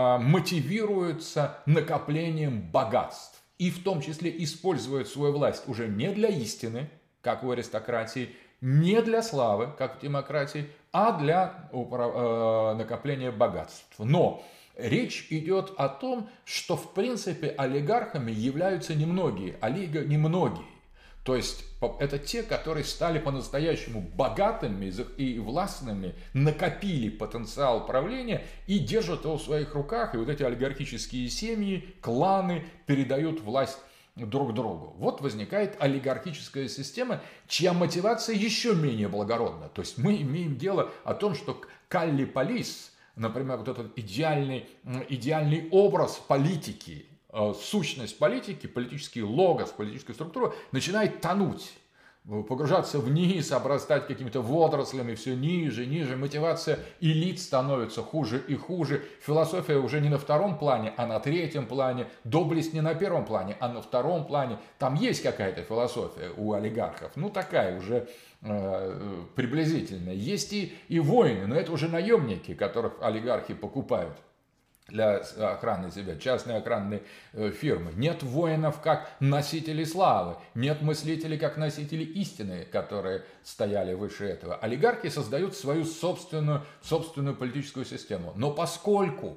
мотивируются накоплением богатств. И в том числе используют свою власть уже не для истины, как у аристократии, не для славы, как в демократии, а для накопления богатств. Но речь идет о том, что в принципе олигархами являются немногие, немногие. То есть это те, которые стали по-настоящему богатыми и властными, накопили потенциал правления и держат его в своих руках. И вот эти олигархические семьи, кланы передают власть друг другу. Вот возникает олигархическая система, чья мотивация еще менее благородна. То есть мы имеем дело о том, что каллиполис, например, вот этот идеальный образ политики, сущность политики, политический логос, политическая структура начинает тонуть, погружаться вниз, обрастать какими-то водорослями, все ниже, ниже. Мотивация элит становится хуже и хуже. Философия уже не на втором плане, а на третьем плане. Доблесть не на первом плане, а на втором плане. Там есть какая-то философия у олигархов, ну такая уже приблизительная. Есть и воины, но это уже наемники, которых олигархи покупают для охраны себя, частные охранные фирмы. Нет воинов как носителей славы, нет мыслителей как носителей истины, которые стояли выше этого. Олигархи создают свою собственную политическую систему. Но поскольку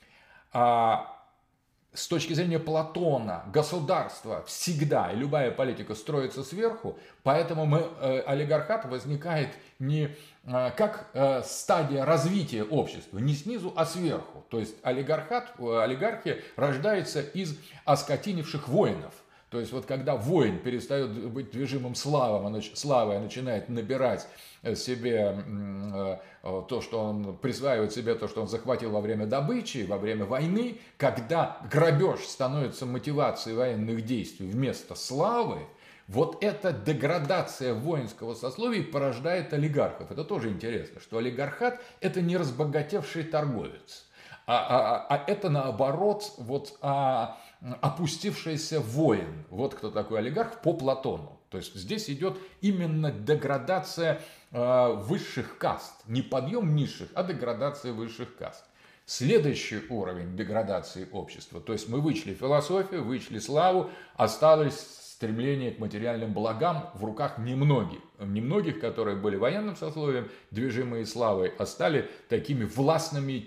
с точки зрения Платона государство всегда и любая политика строится сверху, поэтому олигархат возникает не как стадия развития общества, не снизу, а сверху. То есть олигархия рождается из оскотинивших воинов. То есть вот когда воин перестает быть движимым славой, начинает набирать себе то, что он присваивает себе, то, что он захватил во время добычи, во время войны, когда грабеж становится мотивацией военных действий вместо славы, вот эта деградация воинского сословия порождает олигархов. Это тоже интересно, что олигархат – это не разбогатевший торговец, а это наоборот опустившийся воин. Вот кто такой олигарх по Платону. То есть здесь идет именно деградация высших каст. Не подъем низших, а деградация высших каст. Следующий уровень деградации общества. То есть мы вычли философию, вычли славу, остались стремление к материальным благам в руках немногих, которые были военным сословием, движимые славой, а стали такими властными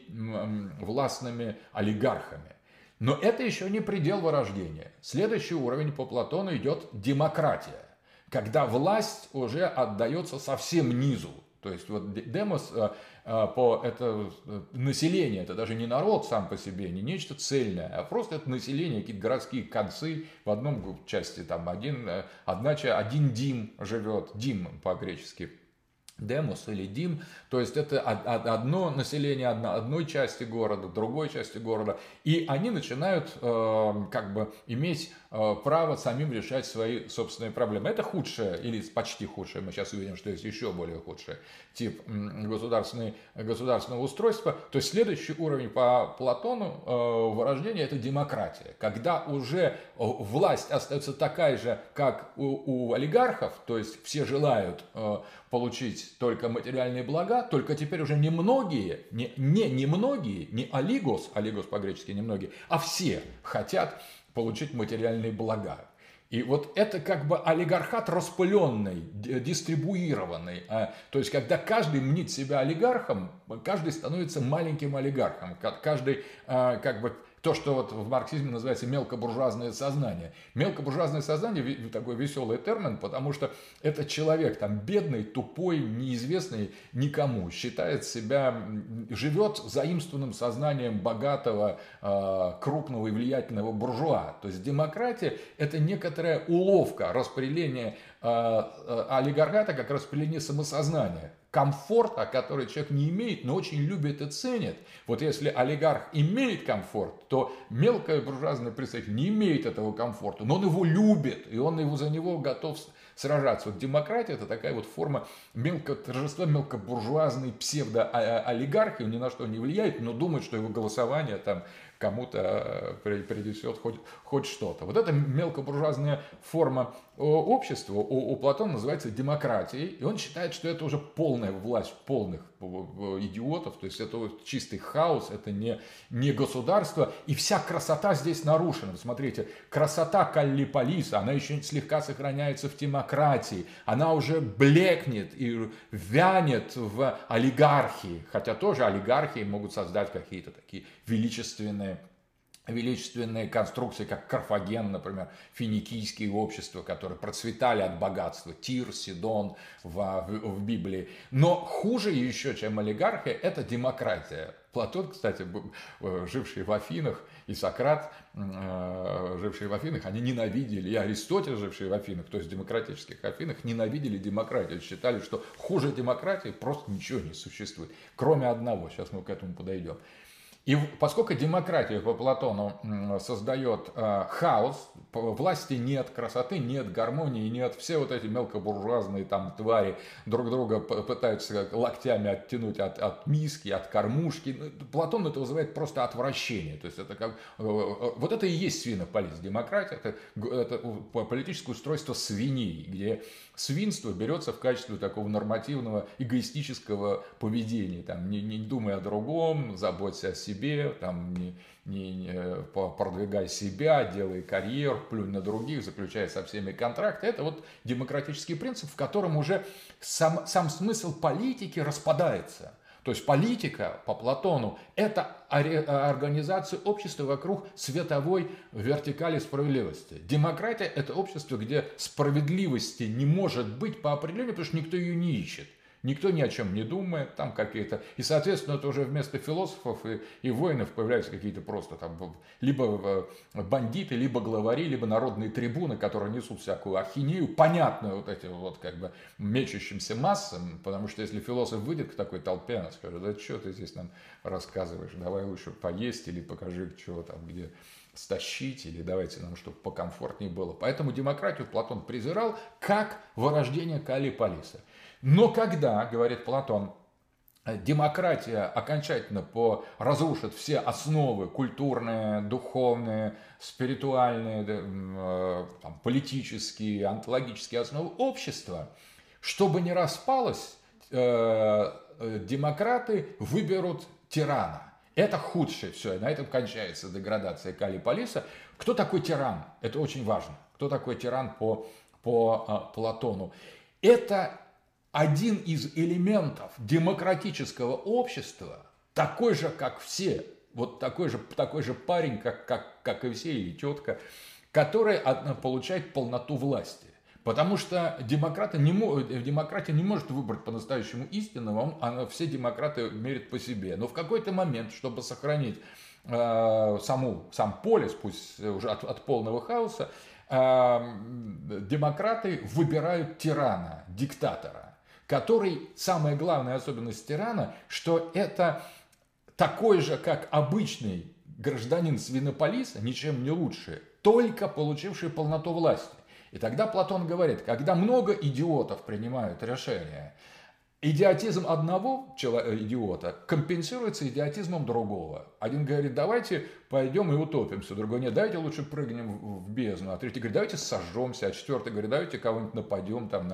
олигархами. Но это еще не предел вырождения. Следующий уровень по Платону идет демократия, когда власть уже отдается совсем низу. То есть вот демос это население, это даже не народ сам по себе, не нечто цельное, а просто это население, какие-то городские концы. В одном части там один дим живет, дим по-гречески. Демос или Дим, то есть это одно население одной части города, другой части города, и они начинают иметь право самим решать свои собственные проблемы. Это худшее, или почти худшее, мы сейчас увидим, что есть еще более худший тип государственного устройства. То есть следующий уровень по Платону вырождения – это демократия, когда уже власть остается такая же, как у олигархов, то есть все желают получить только материальные блага, только теперь уже немногие, не олигос по-гречески немногие, а все хотят получить материальные блага. И вот это как бы олигархат распыленный, дистрибуированный. То есть, когда каждый мнит себя олигархом, каждый становится маленьким олигархом. Каждый то, что вот в марксизме называется мелкобуржуазное сознание. Мелкобуржуазное сознание – такой веселый термин, потому что это человек там бедный, тупой, неизвестный никому, считает себя, живет заимствованным сознанием богатого, крупного и влиятельного буржуа. То есть демократия – это некоторая уловка распределения олигархата как распределение самосознания. Комфорта, который человек не имеет, но очень любит и ценит. Вот если олигарх имеет комфорт, то мелкое буржуазное представитель не имеет этого комфорта, но он его любит, и он за него готов сражаться. Вот демократия – это такая вот форма торжества мелкобуржуазной псевдоолигархии, он ни на что не влияет, но думает, что его голосование там кому-то принесет хоть что-то. Вот эта мелкобуржуазная форма общества у Платона называется демократией, и он считает, что это уже полная власть полных идиотов, то есть это вот чистый хаос, это не государство, и вся красота здесь нарушена. Смотрите, красота Каллиполиса, она еще слегка сохраняется в демократии, она уже блекнет и вянет в олигархии, хотя тоже олигархии могут создать какие-то такие величественные конструкции, как Карфаген, например, финикийские общества, которые процветали от богатства, Тир, Сидон в Библии. Но хуже еще, чем олигархия, это демократия. Платон, кстати, живший в Афинах, и Сократ, жившие в Афинах, они ненавидели, и Аристотель, живший в Афинах, то есть в демократических Афинах, ненавидели демократию, считали, что хуже демократии просто ничего не существует, кроме одного, сейчас мы к этому подойдем. И поскольку демократия по Платону создает хаос, власти нет, красоты нет, гармонии нет, все вот эти мелкобуржуазные там твари друг друга пытаются локтями оттянуть от миски, от кормушки. Платон это вызывает просто отвращение. То есть это как вот это и есть свинополис. Демократия это политическое устройство свиней, где свинство берется в качестве такого нормативного эгоистического поведения. Там, не думай о другом, заботься о себе, там, продвигай себя, делай карьеру, плюнь на других, заключай со всеми контракты. Это вот демократический принцип, в котором уже сам смысл политики распадается. То есть политика по Платону – это организация общества вокруг световой вертикали справедливости. Демократия – это общество, где справедливости не может быть по определению, потому что никто ее не ищет. Никто ни о чем не думает, там какие-то... И, соответственно, это уже вместо философов и воинов появляются какие-то просто там либо бандиты, либо главари, либо народные трибуны, которые несут всякую ахинею, понятную вот этим вот как бы мечущимся массам, потому что если философ выйдет к такой толпе, она скажет: да что ты здесь нам рассказываешь, давай лучше поесть или покажи, чего там, где стащить, или давайте нам, чтобы покомфортнее было. Поэтому демократию Платон презирал как вырождение Каллиполиса. Но когда, говорит Платон, демократия окончательно разрушит все основы культурные, духовные, спиритуальные, политические, онтологические основы общества, чтобы не распалось, демократы выберут тирана. Это худшее все, на этом кончается деградация Каллиполиса. Кто такой тиран? Это очень важно. Кто такой тиран по Платону? Это один из элементов демократического общества, такой же, как все, вот такой же парень, как и все, или тетка, который получает полноту власти. Потому что демократия не может выбрать по-настоящему истинного, все демократы мерят по себе. Но в какой-то момент, чтобы сохранить сам полис, пусть уже от полного хаоса, демократы выбирают тирана, диктатора, который, самая главная особенность тирана, что это такой же, как обычный гражданин Свинополиса, ничем не лучше, только получивший полноту власти. И тогда Платон говорит, когда много идиотов принимают решения, идиотизм одного идиота компенсируется идиотизмом другого. Один говорит, давайте пойдем и утопимся. Другой, нет, давайте лучше прыгнем в бездну. А третий говорит, давайте сожжемся. А четвертый говорит, давайте кого-нибудь нападем там,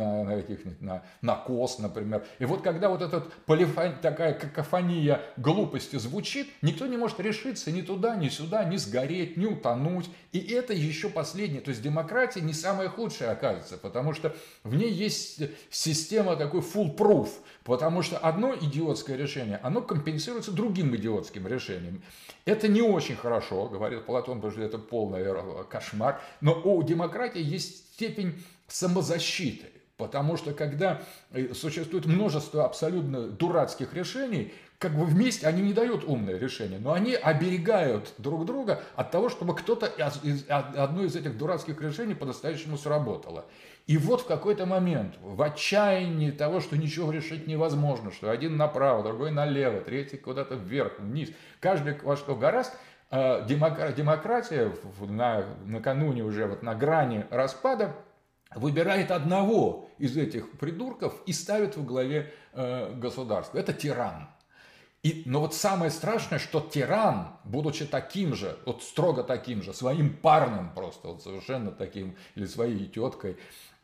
на коз, например. И вот когда вот эта такая какофония глупости звучит, никто не может решиться ни туда, ни сюда, ни сгореть, ни утонуть. И это еще последнее. То есть демократия не самая худшая, оказывается, потому что в ней есть система такой foolproof. Потому что одно идиотское решение, оно компенсируется другим идиотским решением. Это не очень хорошо, говорит Платон, потому что это полный кошмар. Но у демократии есть степень самозащиты. Потому что когда существует множество абсолютно дурацких решений, как бы вместе они не дают умное решение, но они оберегают друг друга от того, чтобы одно из этих дурацких решений по-настоящему сработало. И вот в какой-то момент, в отчаянии того, что ничего решить невозможно, что один направо, другой налево, третий куда-то вверх, вниз, каждый во что гораст, демократия накануне уже вот на грани распада выбирает одного из этих придурков и ставит во главе государства. Это тиран. Но вот самое страшное, что тиран, будучи таким же, вот строго таким же, своим парнем просто, вот совершенно таким, или своей теткой,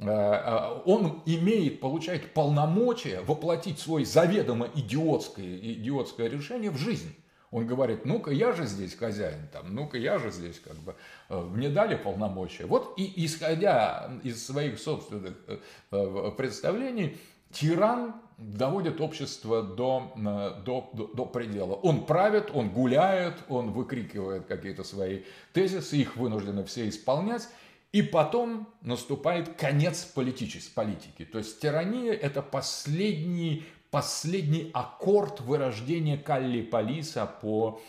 он получает полномочия воплотить свое заведомо идиотское решение в жизнь. Он говорит, ну-ка я же здесь хозяин, ну-ка я же здесь мне дали полномочия. Вот и исходя из своих собственных представлений, тиран доводит общество до предела. Он правит, он гуляет, он выкрикивает какие-то свои тезисы, их вынуждены все исполнять. И потом наступает конец политики. То есть тирания – это последний аккорд вырождения Каллиполиса по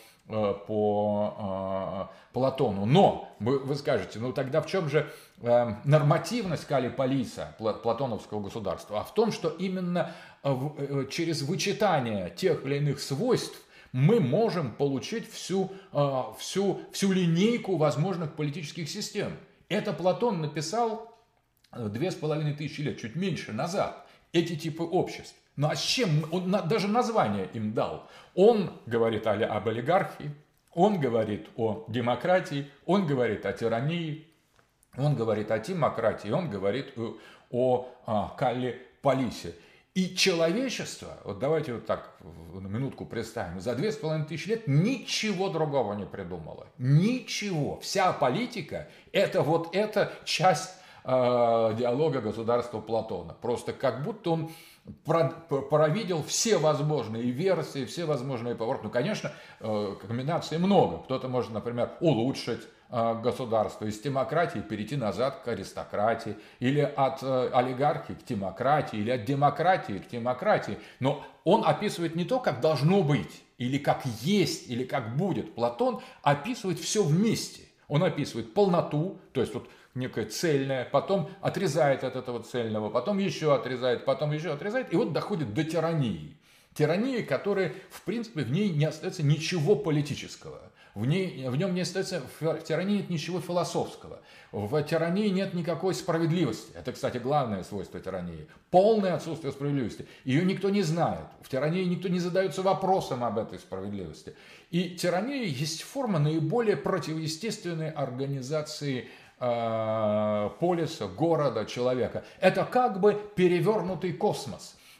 Платону. Но вы скажете, ну тогда в чем же нормативность Каллиполиса, платоновского государства? А в том, что именно через вычитание тех или иных свойств мы можем получить всю линейку возможных политических систем. Это Платон написал 2500 лет, чуть меньше назад, эти типы обществ. Ну а с чем? Он даже название им дал. Он говорит об олигархии, он говорит о демократии, он говорит о тирании, он говорит о тимократии, он говорит о Каллиполисе. И человечество, вот давайте вот так на минутку представим, за 2500 лет ничего другого не придумало. Ничего. Вся политика – это вот эта часть диалога государства Платона. Просто как будто он провидел все возможные версии, все возможные повороты. Ну, конечно, комбинаций много. Кто-то может, например, улучшить государство, из демократии перейти назад к аристократии, или от олигархии к демократии, или от демократии к демократии. Но он описывает не то, как должно быть, или как есть, или как будет. Платон описывает все вместе. Он описывает полноту, то есть вот некое цельное, потом отрезает от этого цельного, потом еще отрезает, и вот доходит до тирании. Тирании, которая, в принципе, в ней не остается ничего политического. В нем не остается, в тирании нет ничего философского. В тирании нет никакой справедливости. Это, кстати, главное свойство тирании. Полное отсутствие справедливости. Ее никто не знает. В тирании никто не задается вопросом об этой справедливости. И тирания есть форма наиболее противоестественной организации полиса, города, человека. Это как бы перевернутый космос.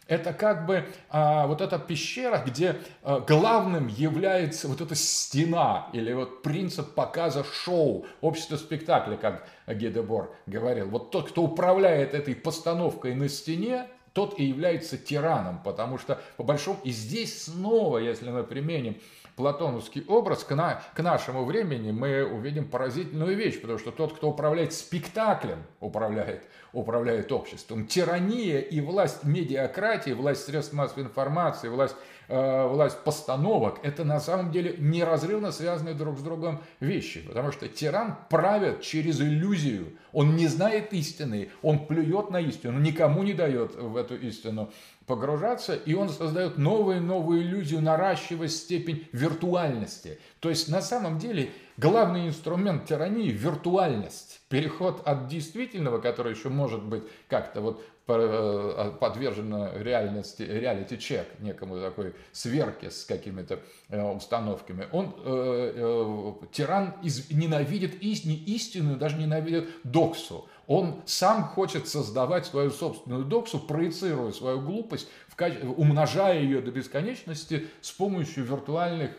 Это как бы вот эта пещера, где главным является вот эта стена, или вот принцип показа шоу, общества спектакля, как Гий Дебор говорил. Вот тот, кто управляет этой постановкой на стене, тот и является тираном, потому что по большому... И здесь снова, если мы применим платоновский образ, к нашему времени мы увидим поразительную вещь, потому что тот, кто управляет спектаклем, управляет обществом. Тирания и власть медиакратии, власть средств массовой информации, власть постановок, это на самом деле неразрывно связанные друг с другом вещи, потому что тиран правит через иллюзию, он не знает истины, он плюет на истину, никому не дает в эту истину погружаться, и он создает новую иллюзию, наращивая степень виртуальности. То есть на самом деле главный инструмент тирании – виртуальность. Переход от действительного, который еще может быть как-то вот подвержена реальности, реалити-чек, некому такой сверке с какими-то установками. Тиран ненавидит истину, даже ненавидит доксу. Он сам хочет создавать свою собственную доксу, проецируя свою глупость, умножая ее до бесконечности с помощью виртуальных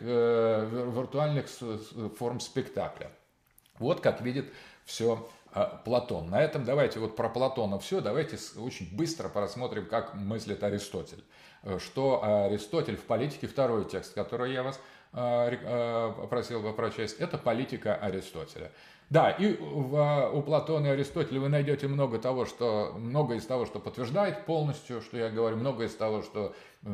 форм спектакля. Вот как видит все Платон. На этом давайте вот про Платона все, давайте очень быстро просмотрим, как мыслит Аристотель. Что Аристотель в «Политике», второй текст, который я вас просил бы прочесть, это «Политика» Аристотеля. Да, и у Платона и Аристотеля вы найдете много из того, что подтверждает полностью, что я говорю, много из того, что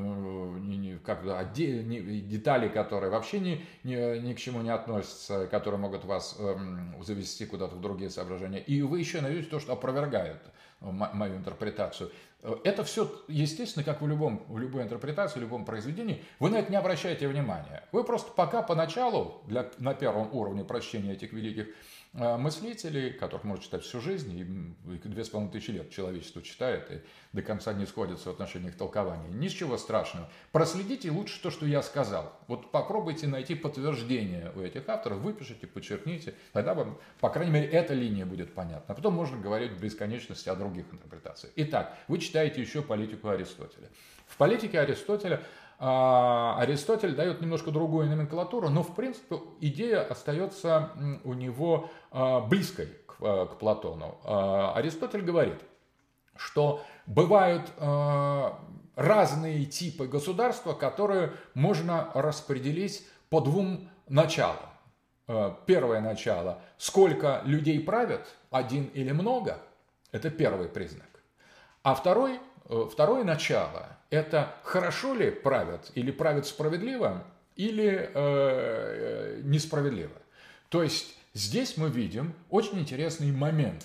детали, которые вообще ни к чему не относятся, которые могут вас завести куда-то в другие соображения. И вы еще найдете то, что опровергает мою интерпретацию. Это все, естественно, как в любой интерпретации, в любом произведении, вы на это не обращаете внимания. Вы просто пока поначалу, на первом уровне прочтения этих великих мыслителей, которых можно читать всю жизнь, и 2500 лет человечество читает, и до конца не сходится в отношении их толкования. Ничего страшного. Проследите лучше то, что я сказал. Вот попробуйте найти подтверждение у этих авторов, выпишите, подчеркните, тогда вам, по крайней мере, эта линия будет понятна. А потом можно говорить в бесконечности о других интерпретациях. Итак, вы читаете еще «Политику» Аристотеля. В «Политике» Аристотеля Аристотель дает немножко другую номенклатуру, но в принципе идея остается у него близкой к Платону. Аристотель говорит, что бывают разные типы государства, которые можно распределить по двум началам. Первое начало – сколько людей правят, один или много – это первый признак. А второе начало – это хорошо ли правят, или правят справедливо, или несправедливо. То есть здесь мы видим очень интересный момент.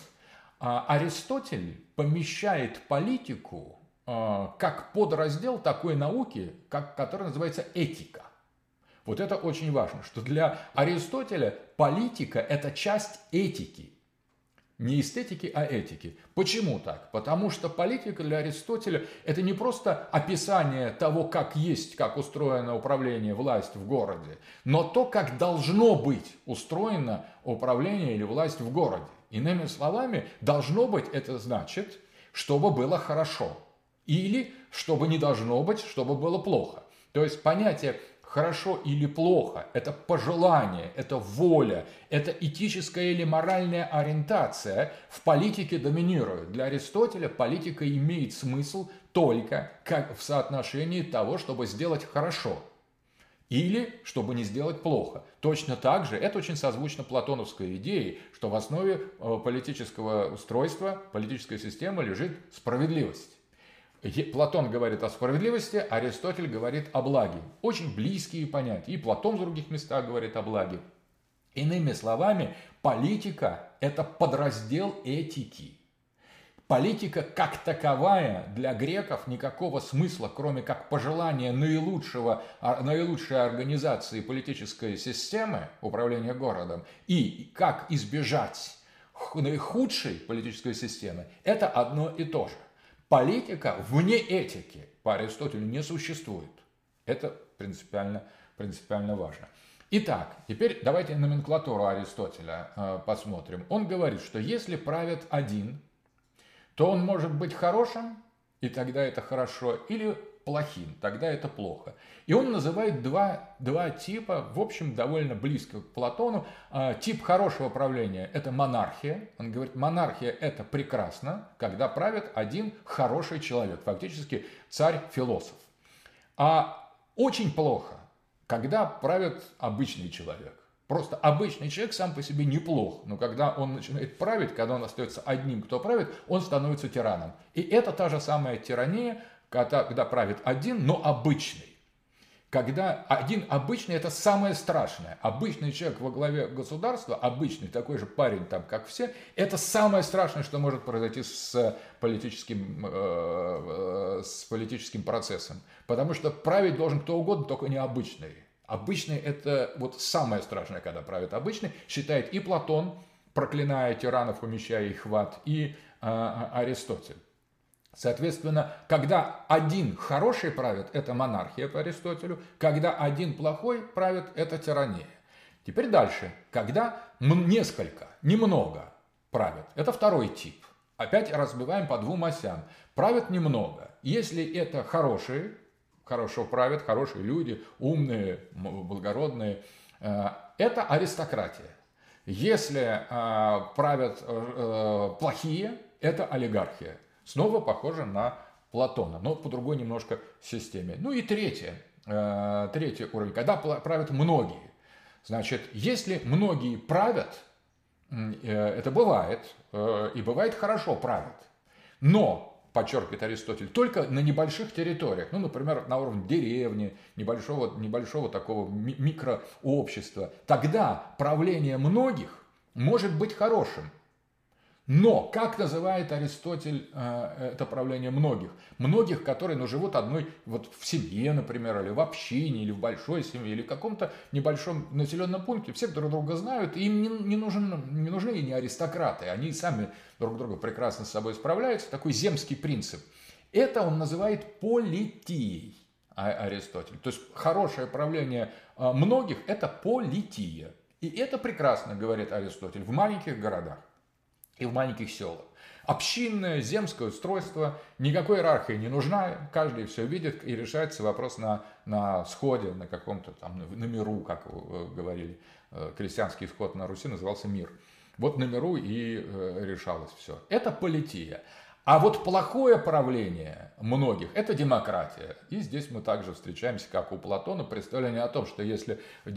Аристотель помещает политику как подраздел такой науки, которая называется этика. Вот это очень важно, что для Аристотеля политика – это часть этики. Не эстетики, а этики. Почему так? Потому что политика для Аристотеля – это не просто описание того, как устроено управление, власть в городе, но то, как должно быть устроено управление или власть в городе. Иными словами, должно быть – это значит, чтобы было хорошо. Или, чтобы не должно быть, чтобы было плохо. То есть понятие хорошо или плохо – это пожелание, это воля, это этическая или моральная ориентация в политике доминирует. Для Аристотеля политика имеет смысл только как в соотношении того, чтобы сделать хорошо или чтобы не сделать плохо. Точно так же, это очень созвучно платоновской идее, что в основе политического устройства, политической системы лежит справедливость. Платон говорит о справедливости, Аристотель говорит о благе. Очень близкие понятия. И Платон в других местах говорит о благе. Иными словами, политика – это подраздел этики. Политика как таковая для греков никакого смысла, кроме как пожелания наилучшей организации политической системы управления городом и как избежать наихудшей политической системы, это одно и то же. Политика вне этики по Аристотелю не существует. Это принципиально важно. Итак, теперь давайте номенклатуру Аристотеля посмотрим. Он говорит, что если правит один, то он может быть хорошим и тогда это хорошо, или плохим, тогда это плохо. И он называет два типа, в общем, довольно близко к Платону. Тип хорошего правления – это монархия. Он говорит, монархия – это прекрасно, когда правит один хороший человек, фактически царь-философ. А очень плохо, когда правит обычный человек. Просто обычный человек сам по себе неплох, но когда он начинает править, когда он остается одним, кто правит, он становится тираном. И это та же самая тирания, когда правит один, но обычный. Когда один обычный – это самое страшное. Обычный человек во главе государства, обычный такой же парень, там, как все, это самое страшное, что может произойти с политическим процессом. Потому что править должен кто угодно, только не обычный. Обычный – это вот самое страшное, когда правит обычный, считает и Платон, проклиная тиранов, умещая их в ад, и Аристотель. Соответственно, когда один хороший правит, это монархия по Аристотелю, когда один плохой правит, это тирания. Теперь дальше. Когда несколько, немного правят, это второй тип. Опять разбиваем по двум осям. Правят немного. Если это хорошие, хорошо правят, хорошие люди, умные, благородные, это аристократия. Если правят плохие, это олигархия. Снова похоже на Платона, но по другой немножко системе. Ну и третий уровень, когда правят многие. Значит, если многие правят, это бывает, и бывает хорошо правят, но, подчеркивает Аристотель, только на небольших территориях, ну, например, на уровне деревни, небольшого такого микрообщества, тогда правление многих может быть хорошим. Но, как называет Аристотель это правление многих? Многих, которые живут одной, вот в семье, например, или в общине, или в большой семье, или в каком-то небольшом населенном пункте. Все друг друга знают, и им не нужны и не аристократы. Они сами друг друга прекрасно с собой справляются. Такой земский принцип. Это он называет политией, Аристотель. То есть, хорошее правление многих – это полития. И это прекрасно, говорит Аристотель, в маленьких городах и в маленьких селах. Общинное, земское устройство, никакой иерархии не нужна, каждый все видит и решается вопрос на сходе, на каком-то там, на миру, как говорили, крестьянский сход на Руси назывался мир. Вот на миру и решалось все. Это полития. А вот плохое правление многих – это демократия. И здесь мы также встречаемся, как у Платона, представление о том, что если…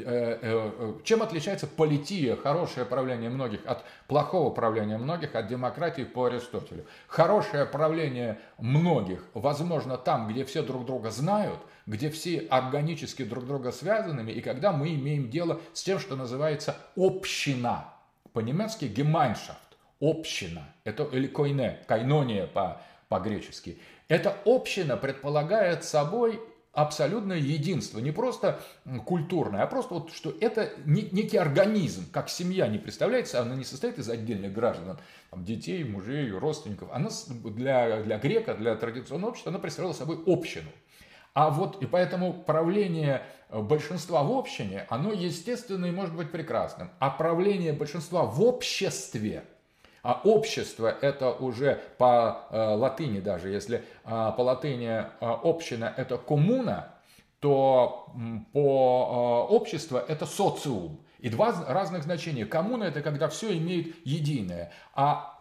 Чем отличается полития, хорошее правление многих, от плохого правления многих, от демократии по Аристотелю? Хорошее правление многих возможно там, где все друг друга знают, где все органически друг друга связанными, и когда мы имеем дело с тем, что называется община. По-немецки «Gemeinschaft». Община, это или койнония по-гречески. Эта община предполагает собой абсолютное единство, не просто культурное, а просто вот, что это некий организм, как семья не представляется, она не состоит из отдельных граждан, там, детей, мужей, родственников. Она для грека, для традиционного общества, она представляла собой общину. А вот и поэтому правление большинства в общине, оно естественно и может быть прекрасным. А правление большинства в обществе, а общество это уже по латыни даже, если по латыни община это коммуна, то по общество это социум. И два разных значения. Коммуна это когда все имеет единое, а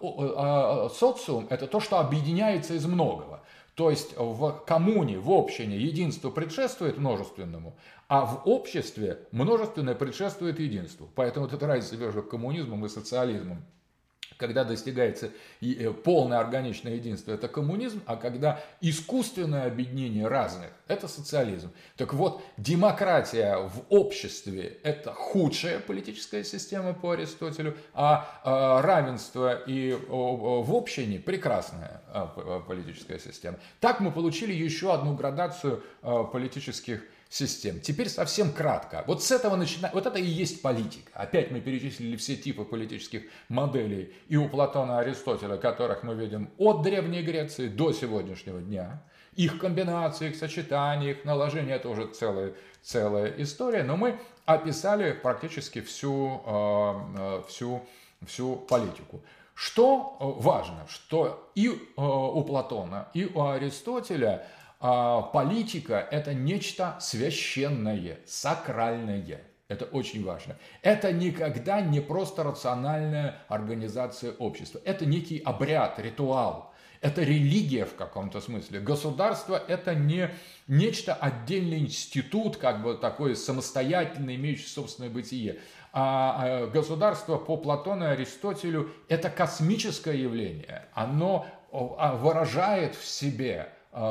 социум это то, что объединяется из многого. То есть в коммуне, в общине единство предшествует множественному, а в обществе множественное предшествует единству. Поэтому вот эта разница между коммунизмом и социализмом. Когда достигается полное органичное единство, это коммунизм, а когда искусственное объединение разных, это социализм. Так вот, демократия в обществе – это худшая политическая система по Аристотелю, а равенство и в общине – прекрасная политическая система. Так мы получили еще одну градацию политических систем. Теперь совсем кратко. Вот с этого начинаем. Вот это и есть политика. Опять мы перечислили все типы политических моделей и у Платона и Аристотеля, которых мы видим от Древней Греции до сегодняшнего дня. Их комбинации, их сочетания, их наложение – это уже целая история. Но мы описали практически всю политику. Что важно, что и у Платона, и у Аристотеля политика – это нечто священное, сакральное. Это очень важно. Это никогда не просто рациональная организация общества. Это некий обряд, ритуал. Это религия в каком-то смысле. Государство – это не нечто, отдельный институт, как бы такой самостоятельный, имеющий собственное бытие. А государство по Платону и Аристотелю – это космическое явление. Оно выражает в себе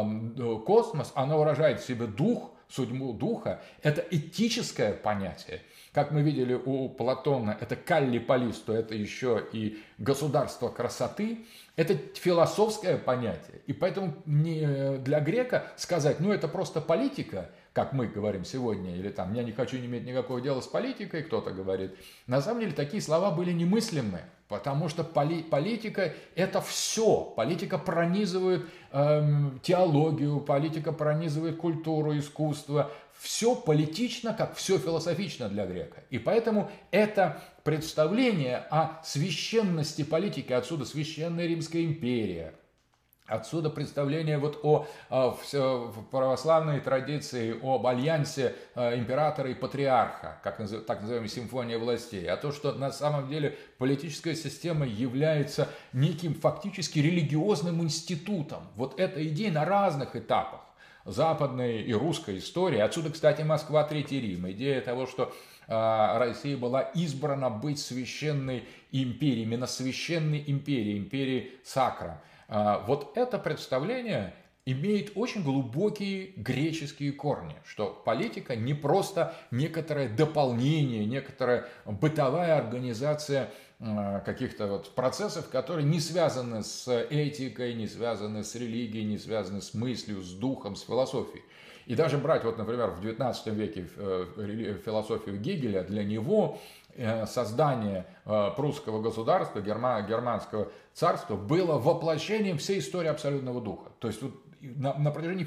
космос, оно выражает в себе дух, судьбу духа. Это этическое понятие. Как мы видели у Платона, это каллиполис, то это еще и государство красоты. Это философское понятие. И поэтому для грека сказать, это просто политика, как мы говорим сегодня, или там, я не хочу иметь никакого дела с политикой, кто-то говорит. На самом деле такие слова были немыслимы, потому что политика – это все. Политика пронизывает теологию, политика пронизывает культуру, искусство. Все политично, как все философично для грека. И поэтому это представление о священности политики, отсюда Священная Римская империя, отсюда представление о православной традиции об альянсе императора и патриарха, так называемая симфония властей, а то, что на самом деле политическая система является неким фактически религиозным институтом. Вот эта идея на разных этапах западной и русской истории. Отсюда, кстати, Москва, Третий Рим. Идея того, что Россия была избрана быть священной империей, именно священной империей, империей Сакра. Вот это представление имеет очень глубокие греческие корни, что политика не просто некоторое дополнение, некоторая бытовая организация каких-то процессов, которые не связаны с этикой, не связаны с религией, не связаны с мыслью, с духом, с философией. И даже брать, например, в XIX веке философию Гегеля, для него создание прусского государства, германского царства было воплощением всей истории абсолютного духа. То есть на протяжении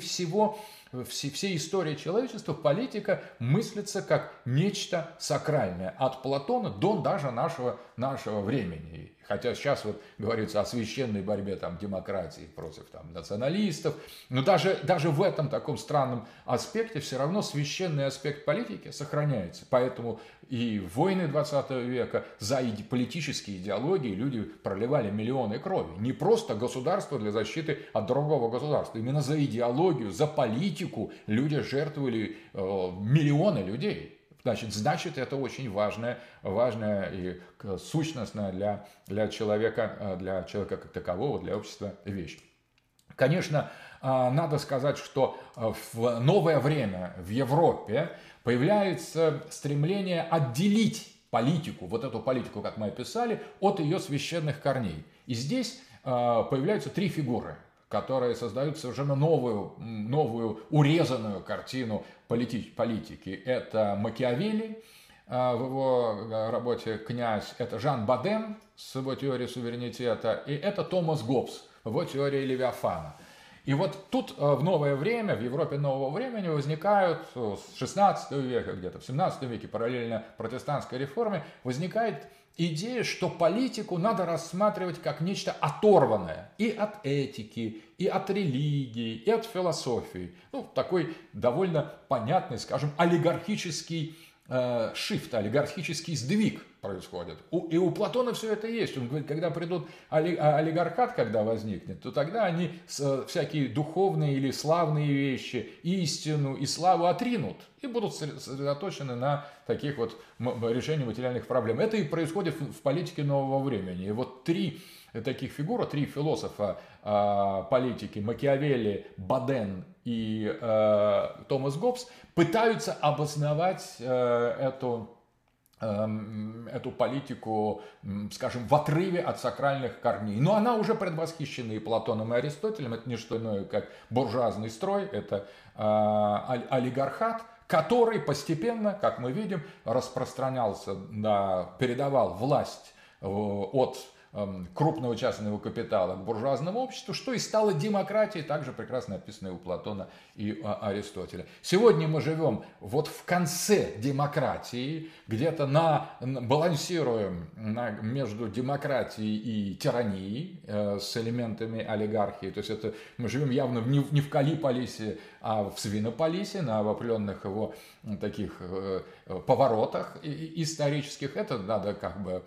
всей истории человечества политика мыслится как нечто сакральное. От Платона до даже нашего времени. Хотя сейчас говорится о священной борьбе демократии против националистов. Но даже в этом таком странном аспекте все равно священный аспект политики сохраняется. Поэтому и в войны 20 века за политические идеологии люди проливали миллионы крови. Не просто государство для защиты от другого государства. Именно за идеологию, за политику люди жертвовали миллионы людей. Значит, это очень важная и сущностная для человека как такового, для общества вещь. Конечно, надо сказать, что в новое время в Европе появляется стремление отделить политику, эту политику, как мы описали, от ее священных корней. И здесь появляются три фигуры, которые создают совершенно новую урезанную картину политики. Это Макиавелли в его работе «Князь», это Жан Боден с его теорией суверенитета, и это Томас Гоббс в его теории Левиафана. И тут в новое время, в Европе нового времени возникают с 16 века, где-то в 17 веке, параллельно протестантской реформе, возникает идея, что политику надо рассматривать как нечто оторванное и от этики, и от религии, и от философии. Такой довольно понятный, скажем, олигархический шифт, олигархический сдвиг происходит. И у Платона все это есть. Он говорит, когда придут олигархат, когда возникнет, то тогда они всякие духовные или славные вещи, истину и славу отринут и будут сосредоточены на таких решениях материальных проблем. Это и происходит в политике нового времени. И три таких фигуры, три философа политики, Макиавелли, Боден и Томас Гоббс, пытаются обосновать эту политику, скажем, в отрыве от сакральных корней. Но она уже предвосхищена и Платоном, и Аристотелем. Это не что иное, как буржуазный строй, это олигархат, который постепенно, как мы видим, распространялся, передавал власть от крупного частного капитала к буржуазному обществу, что и стало демократией, также прекрасно описанной у Платона и Аристотеля. Сегодня мы живем вот в конце демократии, где-то балансируем между демократией и тиранией с элементами олигархии. То есть это мы живем явно не в Калиполисе, а в Свинополисе, на определенных его таких поворотах исторических. Это надо как бы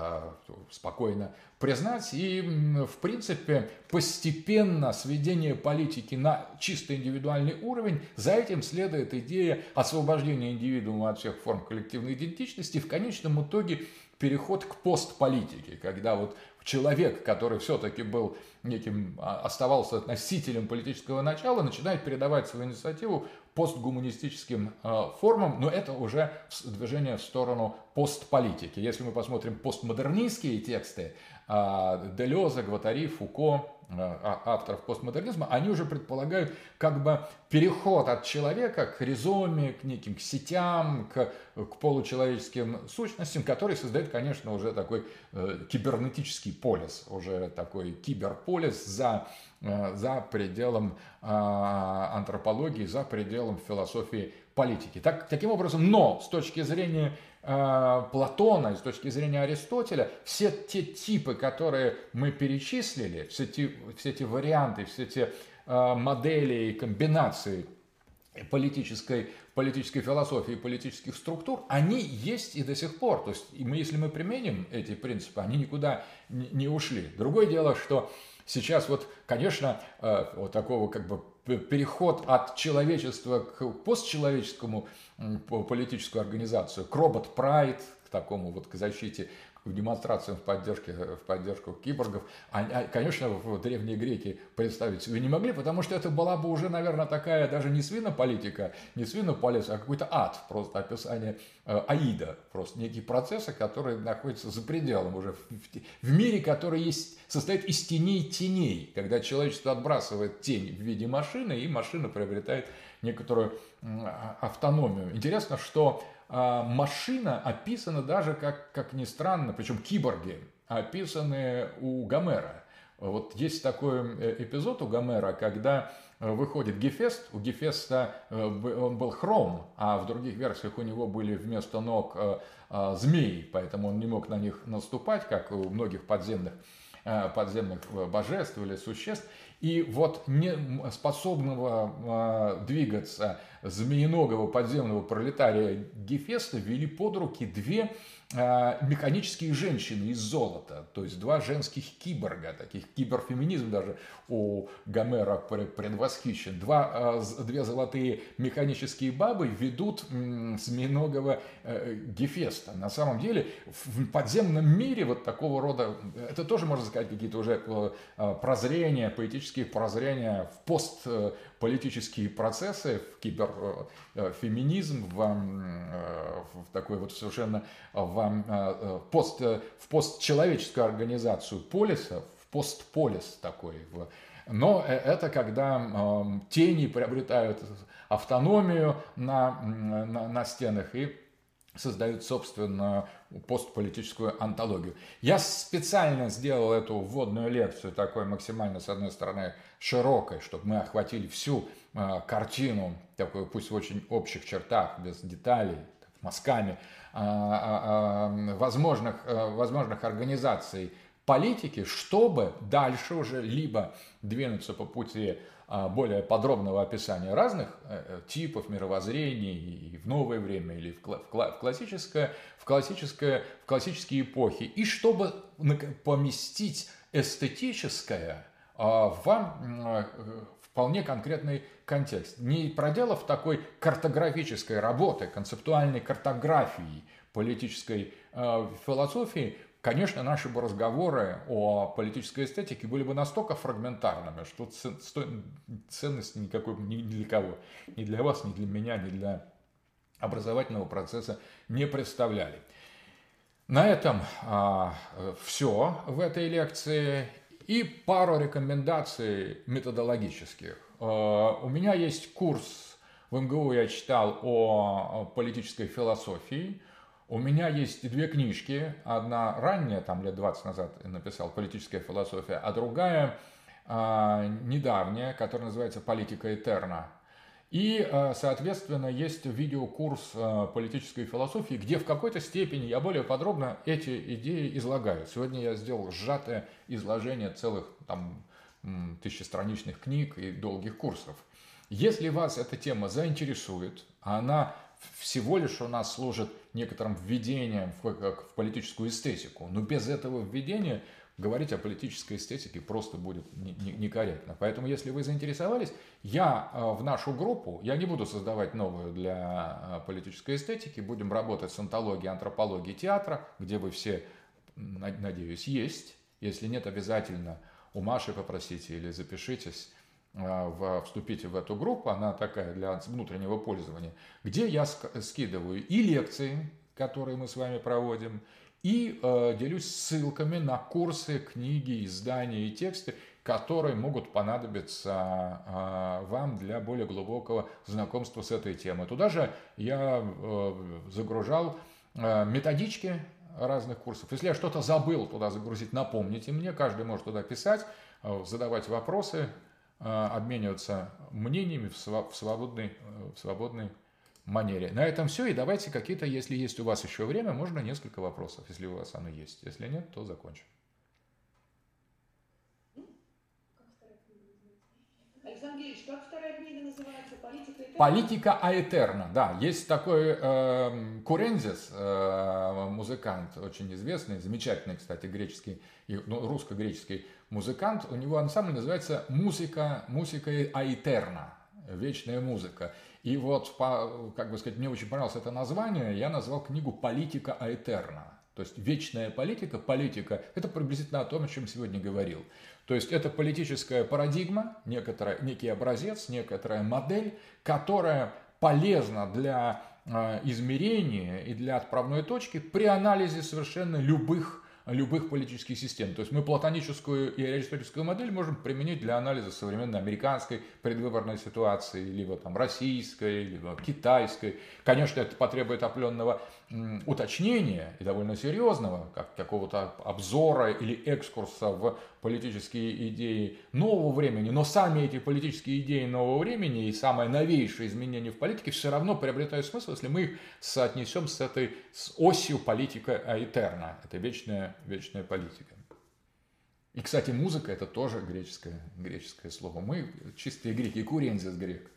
спокойно признать. И, в принципе, постепенно сведение политики на чисто индивидуальный уровень, за этим следует идея освобождения индивидуума от всех форм коллективной идентичности, в конечном итоге переход к постполитике, когда вот человек, который все-таки был оставался носителем политического начала, начинает передавать свою инициативу постгуманистическим формам, но это уже движение в сторону постполитики. Если мы посмотрим постмодернистские тексты Делеза, Гваттари, Фуко, авторов постмодернизма, они уже предполагают как бы переход от человека к ризоме, к неким к сетям, к получеловеческим сущностям, который создает, конечно, уже такой кибернетический полис, уже такой киберполис за пределом антропологии, за пределом философии политики. Таким образом, но с точки зрения Платона и с точки зрения Аристотеля, все те типы, которые мы перечислили, все эти варианты, все эти модели и комбинации политической философии и политических структур, они есть и до сих пор. То есть, если мы применим эти принципы, они никуда не ушли. Другое дело, что сейчас вот, конечно, вот такого как бы переход от человечества к постчеловеческому политическую организацию, к робот-прайд, к такому вот к защите, к демонстрациям в поддержку киборгов, конечно, в древние греки представить себе не могли, потому что это была бы уже, наверное, такая даже не свинополитика, не свинополис, а какой-то ад, просто описание Аида, просто некие процессы, которые находятся за пределом уже в мире, который состоит из теней, когда человечество отбрасывает тень в виде машины, и машина приобретает некоторую автономию. Интересно, что машина описана даже, как ни странно, причем киборги описаны у Гомера. Вот есть такой эпизод у Гомера, когда выходит Гефест, у Гефеста он был хром, а в других версиях у него были вместо ног змеи, поэтому он не мог на них наступать, как у многих подземных божеств или существ. И вот не способного двигаться змеиногого подземного пролетария Гефеста вели под руки две механические женщины из золота, то есть два женских киборга, таких киберфеминизм даже у Гомера предвосхищен. Две золотые механические бабы ведут змеиногого Гефеста. На самом деле в подземном мире вот такого рода, это тоже можно сказать какие-то уже прозрения, поэтические прозрения в постполитические процессы, в киберфеминизм, в такой вот совершенно в постчеловеческую организацию полиса, в постполис такой. Но это когда тени приобретают автономию на стенах и создают собственную постполитическую антологию. Я специально сделал эту вводную лекцию такой максимально, с одной стороны, широкой, чтобы мы охватили всю картину, такую, пусть в очень общих чертах, без деталей, мазками, возможных организаций политики, чтобы дальше уже либо двинуться по пути более подробного описания разных типов мировоззрений и в новое время, или в классические эпохи, и чтобы поместить эстетическое в вполне конкретный контекст. Не проделав такой картографической работы, концептуальной картографии политической философии, конечно, наши бы разговоры о политической эстетике были бы настолько фрагментарными, что ценности никакой ни для кого, ни для вас, ни для меня, ни для образовательного процесса не представляли. На этом все в этой лекции. И пару рекомендаций методологических. У меня есть курс в МГУ, я читал о политической философии. У меня есть две книжки. Одна ранняя, там лет 20 назад написал «Политическая философия», а другая недавняя, которая называется «Политика Этерна». И, соответственно, есть видеокурс политической философии, где в какой-то степени я более подробно эти идеи излагаю. Сегодня я сделал сжатое изложение целых там, тысячестраничных книг и долгих курсов. Если вас эта тема заинтересует, а она всего лишь у нас служит некоторым введением в политическую эстетику, но без этого введения говорить о политической эстетике просто будет некорректно. Поэтому, если вы заинтересовались, я в нашу группу, я не буду создавать новую для политической эстетики, будем работать с антологией антропологии театра, где вы все, надеюсь, есть. Если нет, обязательно у Маши попросите или запишитесь, вступите в эту группу, она такая для внутреннего пользования, где я скидываю и лекции, которые мы с вами проводим, и делюсь ссылками на курсы, книги, издания и тексты, которые могут понадобиться вам для более глубокого знакомства с этой темой. Туда же я загружал методички разных курсов. Если я что-то забыл туда загрузить, напомните мне. Каждый может туда писать, задавать вопросы, обмениваться мнениями в свободной манере. На этом все. И давайте какие-то, если есть у вас еще время, можно несколько вопросов, если у вас оно есть. Если нет, то закончим. Александр Георгиевич, как вторая книга называется? «Политика Этерна»? «Политика Аэтерна», да. Есть такой Курензис, музыкант, очень известный, замечательный, кстати, греческий, русско-греческий музыкант. У него ансамбль называется «Музыка Аэтерна», вечная музыка. И вот, как бы сказать, мне очень понравилось это название, я назвал книгу «Политика Аэтерна». То есть вечная политика, это приблизительно о том, о чем сегодня говорил. То есть это политическая парадигма, некий образец, некоторая модель, которая полезна для измерения и для отправной точки при анализе совершенно любых политических систем. То есть мы платоническую и аристотельскую модель можем применить для анализа современной американской предвыборной ситуации, либо там российской, либо китайской. Конечно, это потребует определенного уточнения и довольно серьезного, как какого-то обзора или экскурса в политические идеи нового времени, но сами эти политические идеи нового времени и самое новейшее изменение в политике все равно приобретают смысл, если мы их соотнесем с осью политика аэтерна, это вечная политика. И, кстати, музыка это тоже греческое слово. Мы чистые греки, Курензис грек.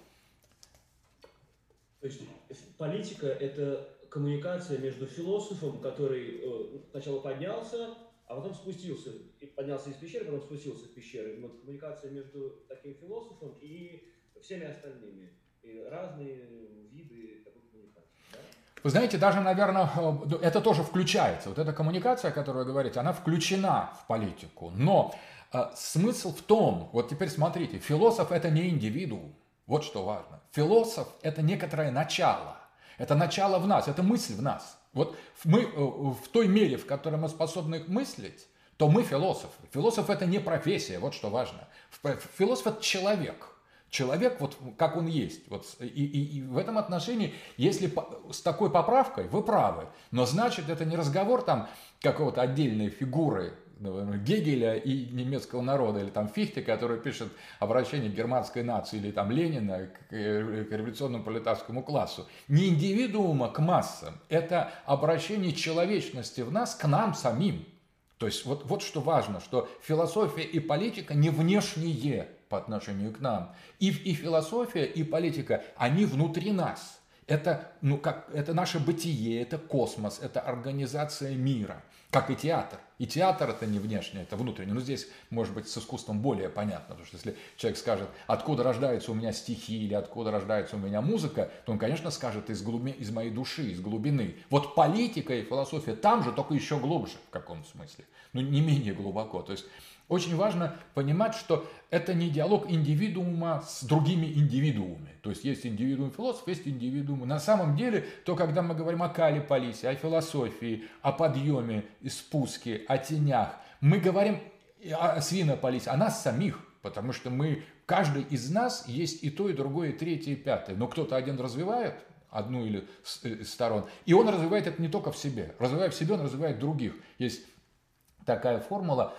То есть политика это коммуникация между философом, который сначала поднялся, а потом спустился, поднялся из пещеры, потом спустился из пещеры. Вот коммуникация между таким философом и всеми остальными. И разные виды такой коммуникации. Да? Вы знаете, даже, наверное, это тоже включается. Вот эта коммуникация, о которой вы говорите, она включена в политику. Но смысл в том, вот теперь смотрите, философ это не индивидуум. Вот что важно. Философ это некоторое начало. Это начало в нас, это мысль в нас. Вот мы в той мере, в которой мы способны мыслить, то мы философы. Философ это не профессия, вот что важно. Философ это человек. Человек, вот как он есть. Вот, и в этом отношении, если с такой поправкой, вы правы. Но значит, это не разговор там какого-то отдельной фигуры, Гегеля и немецкого народа, или там Фихте, который пишет обращение к германской нации, или там Ленина к революционному пролетарскому классу. Не индивидуума к массам, это обращение человечности в нас к нам самим. То есть вот что важно, что философия и политика не внешние по отношению к нам. И философия, и политика, они внутри нас. Это наше бытие, это космос, это организация мира. Как и театр. И театр это не внешнее, это внутреннее. Но здесь, может быть, с искусством более понятно. Потому что если человек скажет, откуда рождаются у меня стихи или откуда рождается у меня музыка, то он, конечно, скажет из моей души, из глубины. Вот политика и философия там же, только еще глубже в каком-то смысле. Но не менее глубоко. То есть очень важно понимать, что это не диалог индивидуума с другими индивидуумами. То есть есть индивидуум философ, есть индивидуум. На самом деле, то когда мы говорим о калиполисе, о философии, о подъеме и спуске, о тенях, мы говорим о свинополисе, о нас самих. Потому что каждый из нас есть и то, и другое, и третье, и пятое. Но кто-то один развивает, одну из сторон. И он развивает это не только в себе. Развивая в себе, он развивает других. Есть такая формула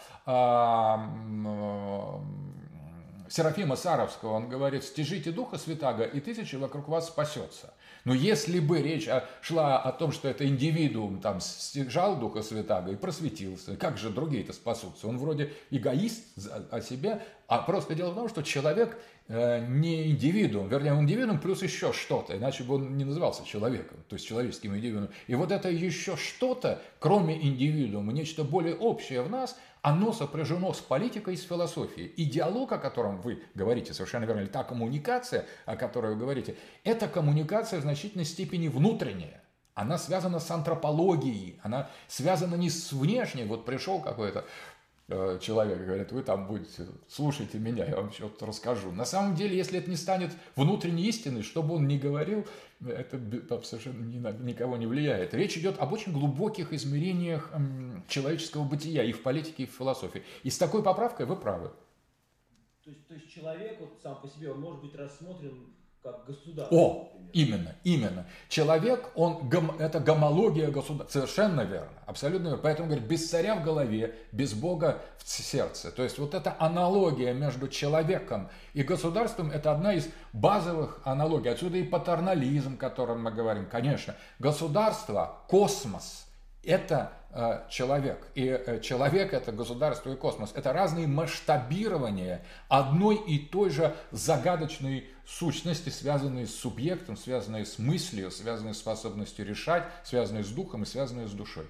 Серафима Саровского, он говорит: «Стяжите Духа Святаго, и тысячи вокруг вас спасется». Но если бы речь шла о том, что это индивидуум там стяжал Духа Святаго и просветился, как же другие-то спасутся? Он вроде эгоист о себе, а просто дело в том, что человек не индивидуум, вернее, он индивидуум плюс еще что-то, иначе бы он не назывался человеком, то есть человеческим индивидуумом. И вот это еще что-то, кроме индивидуума, нечто более общее в нас, оно сопряжено с политикой и с философией. И диалог, о котором вы говорите, совершенно верно, или та коммуникация, о которой вы говорите, это коммуникация в значительной степени внутренняя. Она связана с антропологией, она связана не с внешней. Вот пришел какой-то человек и говорит: вы там будете, слушайте меня, я вам что-то расскажу. На самом деле, если это не станет внутренней истиной, что бы он ни говорил, это совершенно никого не влияет. Речь идет об очень глубоких измерениях человеческого бытия и в политике, и в философии. И с такой поправкой вы правы. То есть человек вот сам по себе, он может быть рассмотрен как государство. Именно. Человек, это гомология государства. Совершенно верно, абсолютно верно. Поэтому, говорит, без царя в голове, без Бога в сердце. То есть вот эта аналогия между человеком и государством, это одна из базовых аналогий. Отсюда и патернализм, о котором мы говорим. Конечно, государство, космос – это человек. И человек – это государство и космос. Это разные масштабирования одной и той же загадочной сущности, связанные с субъектом, связанные с мыслью, связанные с способностью решать, связанные с духом и связанные с душой.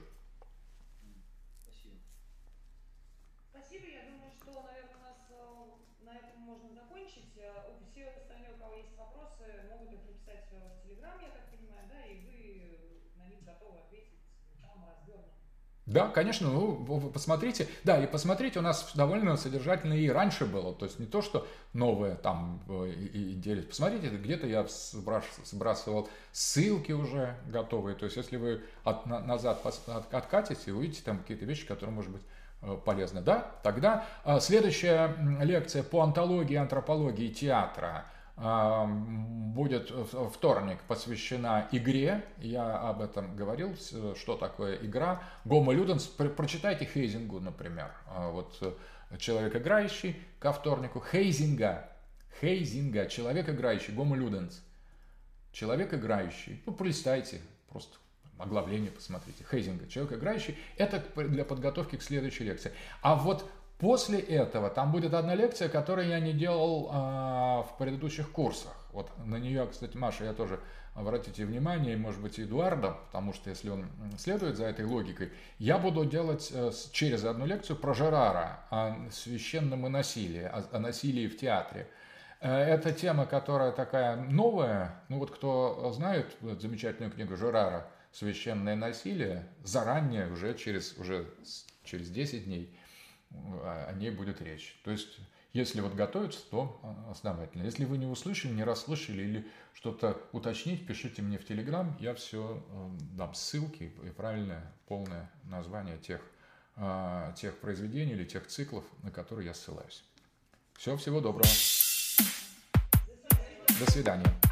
Спасибо. Я думаю, что, наверное, у нас на этом можно закончить. Все остальные, у кого есть вопросы, могут их написать в Телеграм, я так понимаю, да, и вы на них готовы ответить там развернуто. Да, конечно, вы посмотрите. Да, и посмотрите, у нас довольно содержательно и раньше было. То есть не то, что новое там идеи. Посмотрите, где-то я сбрасывал ссылки уже готовые. То есть если вы назад откатите, вы увидите там какие-то вещи, которые, может быть, полезны. Да, тогда следующая лекция по онтологии, антропологии театра будет вторник, посвящена игре. Я об этом говорил, что такое игра. Гомо люденс. Прочитайте Хейзингу, например. Вот человек, играющий, ко вторнику. Хейзинга, человек, играющий, гомо люденс. Человек, играющий. Ну, пролистайте, просто оглавление посмотрите. Хейзинга, человек, играющий. Это для подготовки к следующей лекции. А вот после этого там будет одна лекция, которую я не делал в предыдущих курсах. Вот на нее, кстати, Маша, я тоже, обратите внимание, и, может быть, и Эдуарда, потому что если он следует за этой логикой, я буду делать через одну лекцию про Жерара, о священном и насилии, о насилии в театре. Это тема, которая такая новая. Ну вот кто знает замечательную книгу Жерара «Священное насилие», заранее, уже через 10 дней, о ней будет речь. То есть, если вот готовиться, то основательно. Если вы не услышали, не расслышали или что-то уточнить, пишите мне в Телеграм, я все дам ссылки и правильное, полное название тех произведений или тех циклов, на которые я ссылаюсь. Всего доброго. До свидания.